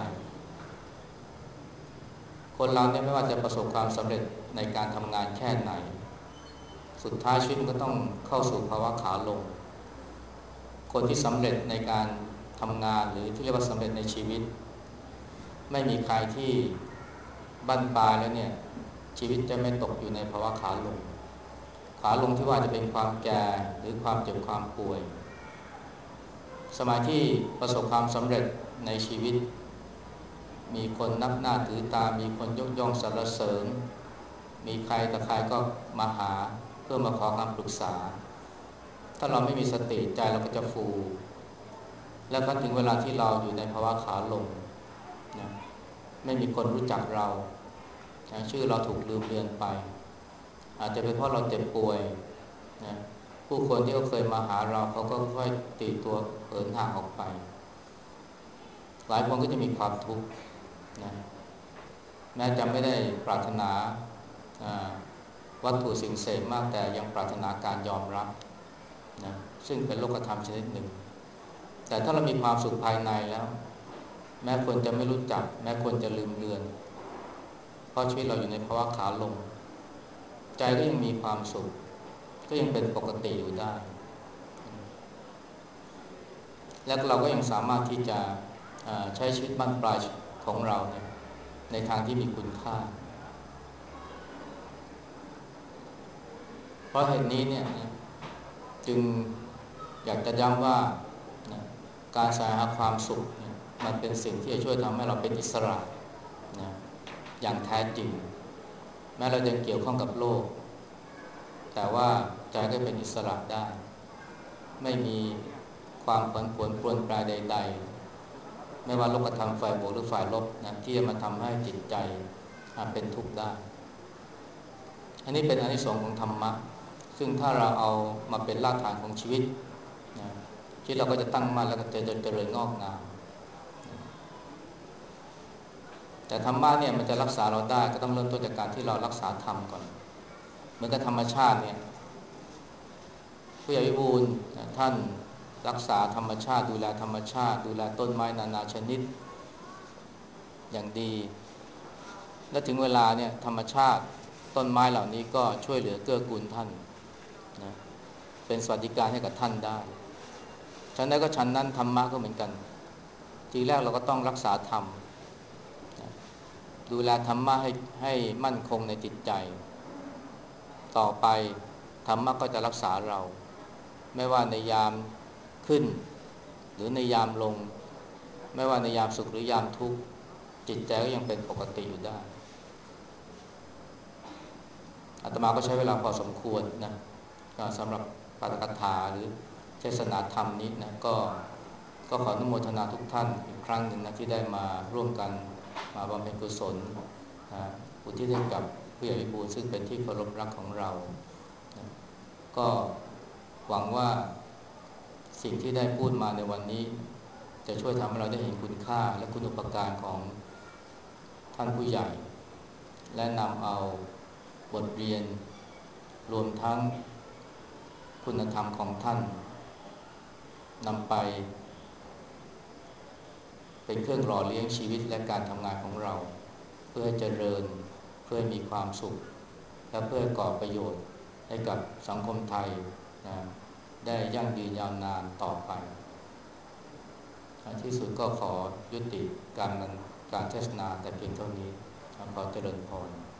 A: คนเราเนี่ยไม่ว่าจะประสบความสำเร็จในการทำงานแค่ไหนสุดท้ายชีวิตมันก็ต้องเข้าสู่ภาวะขาลงคนที่สำเร็จในการทำงานหรือที่เรียกว่าสำเร็จในชีวิตไม่มีใครที่บั้นปลายแล้วเนี่ยชีวิตจะไม่ตกอยู่ในภาวะขาลงขาลงที่ว่าจะเป็นความแก่หรือความเจ็บความป่วยสมัยที่ประสบความสำเร็จในชีวิตมีคนนับหน้าถือตามีคนยกย่องสรรเสริญมีใครแต่ใครก็มาหาเพื่อมาขอคำปรึกษาถ้าเราไม่มีสติใจเราก็จะฟูแล้วพอถึงเวลาที่เราอยู่ในภาวะขาลงนะไม่มีคนรู้จักเรานะชื่อเราถูกลืมเลือนไปอาจจะเป็นเพราะเราเจ็บป่วยนะผู้คนที่เขาเคยมาหาเราเขาก็ค่อยตีตัวเหินห่างออกไปหลายคนก็จะมีความทุกข์นะแม้จะไม่ได้ปรารถนาวัตถุสิ่งเสพมากแต่ยังปรารถนาการยอมรับนะซึ่งเป็นโลกธรรมชนิดหนึ่งแต่ถ้าเรามีความสุขภายในแล้วแม้คนจะไม่รู้จักแม้คนจะลืมเลือนเพราะชีวิตเราอยู่ในภาวะขาลงใจก็ยังมีความสุขก็ยังเป็นปกติอยู่ได้และเราก็ยังสามารถที่จะใช้ชีวิตบั้นปลายของเราเนี่ยในทางที่มีคุณค่าเพราะเหตุนี้เนี่ยจึงอยากจะย้ำว่าการแสวงหาความสุขมันเป็นสิ่งที่จะช่วยทำให้เราเป็นอิสระนะอย่างแท้จริงแม้เราจะเกี่ยวข้องกับโลกแต่ว่าใจก็เป็นอิสระได้ไม่มีความผันผวนปรวนแปรใดๆไม่ว่าโลกธรรมฝ่ายบวกหรือฝ่ายลบนะที่จะมาทำให้จิตใจเป็นทุกข์ได้อันนี้เป็นอานิสงส์ของธรรมะซึ่งถ้าเราเอามาเป็นรากฐานของชีวิตนะที่เราก็จะตั้งมั่นแล้วก็จะเจริญงอกงามแต่ธรรมะเนี่ยมันจะรักษาเราได้ก็ต้องเริ่มต้นจากการที่เรารักษาธรรมก่อนเหมือนกับธรรมชาติเนี่ยผู้ใหญ่วิบูลย์ท่านรักษาธรรมชาติดูแลธรรมชาติดูแลต้นไม้นานาชนิดอย่างดีและถึงเวลาเนี่ยธรรมชาติต้นไม้เหล่านี้ก็ช่วยเหลือเกื้อกูลท่านนะเป็นสวัสดิการให้กับท่านได้ฉันนั้นก็ฉันนั้นธรรมะก็เหมือนกันทีแรกเราก็ต้องรักษาธรรมนะดูแลธรรมะให้ให้มั่นคงในจิตใจต่อไปธรรมะก็จะรักษาเราไม่ว่าในยามขึ้นหรือในยามลงไม่ว่าในยามสุขหรือยามทุกข์จิตใจก็ยังเป็นปกติอยู่ได้อาตมาก็ใช้เวลาพอสมควรนะสำหรับปาฐกถาหรือเทศนาธรรมนี้นะก็ก็ขออนุโมทนาทุกท่านอีกครั้งหนึ่งนะที่ได้มาร่วมกันมาบำเพ็ญกุศลนะอุทิศให้กับผู้ใหญ่วิบูลย์ซึ่งเป็นที่เคารพรักของเรานะก็หวังว่าสิ่งที่ได้พูดมาในวันนี้จะช่วยทำให้เราได้เห็นคุณค่าและคุณูปการของท่านผู้ใหญ่และนำเอาบทเรียนรวมทั้งคุณธรรมของท่านนำไปเป็นเครื่องหล่อเลี้ยงชีวิตและการทำงานของเราเพื่อให้เจริญเพื่อให้มีความสุขและเพื่อก่อประโยชน์ให้กับสังคมไทยนะได้ยั่งยืนยาวนานต่อไปที่สุดก็ขอยุติการการเทศนาแต่เพียงเท่านี้ขอเจริญพร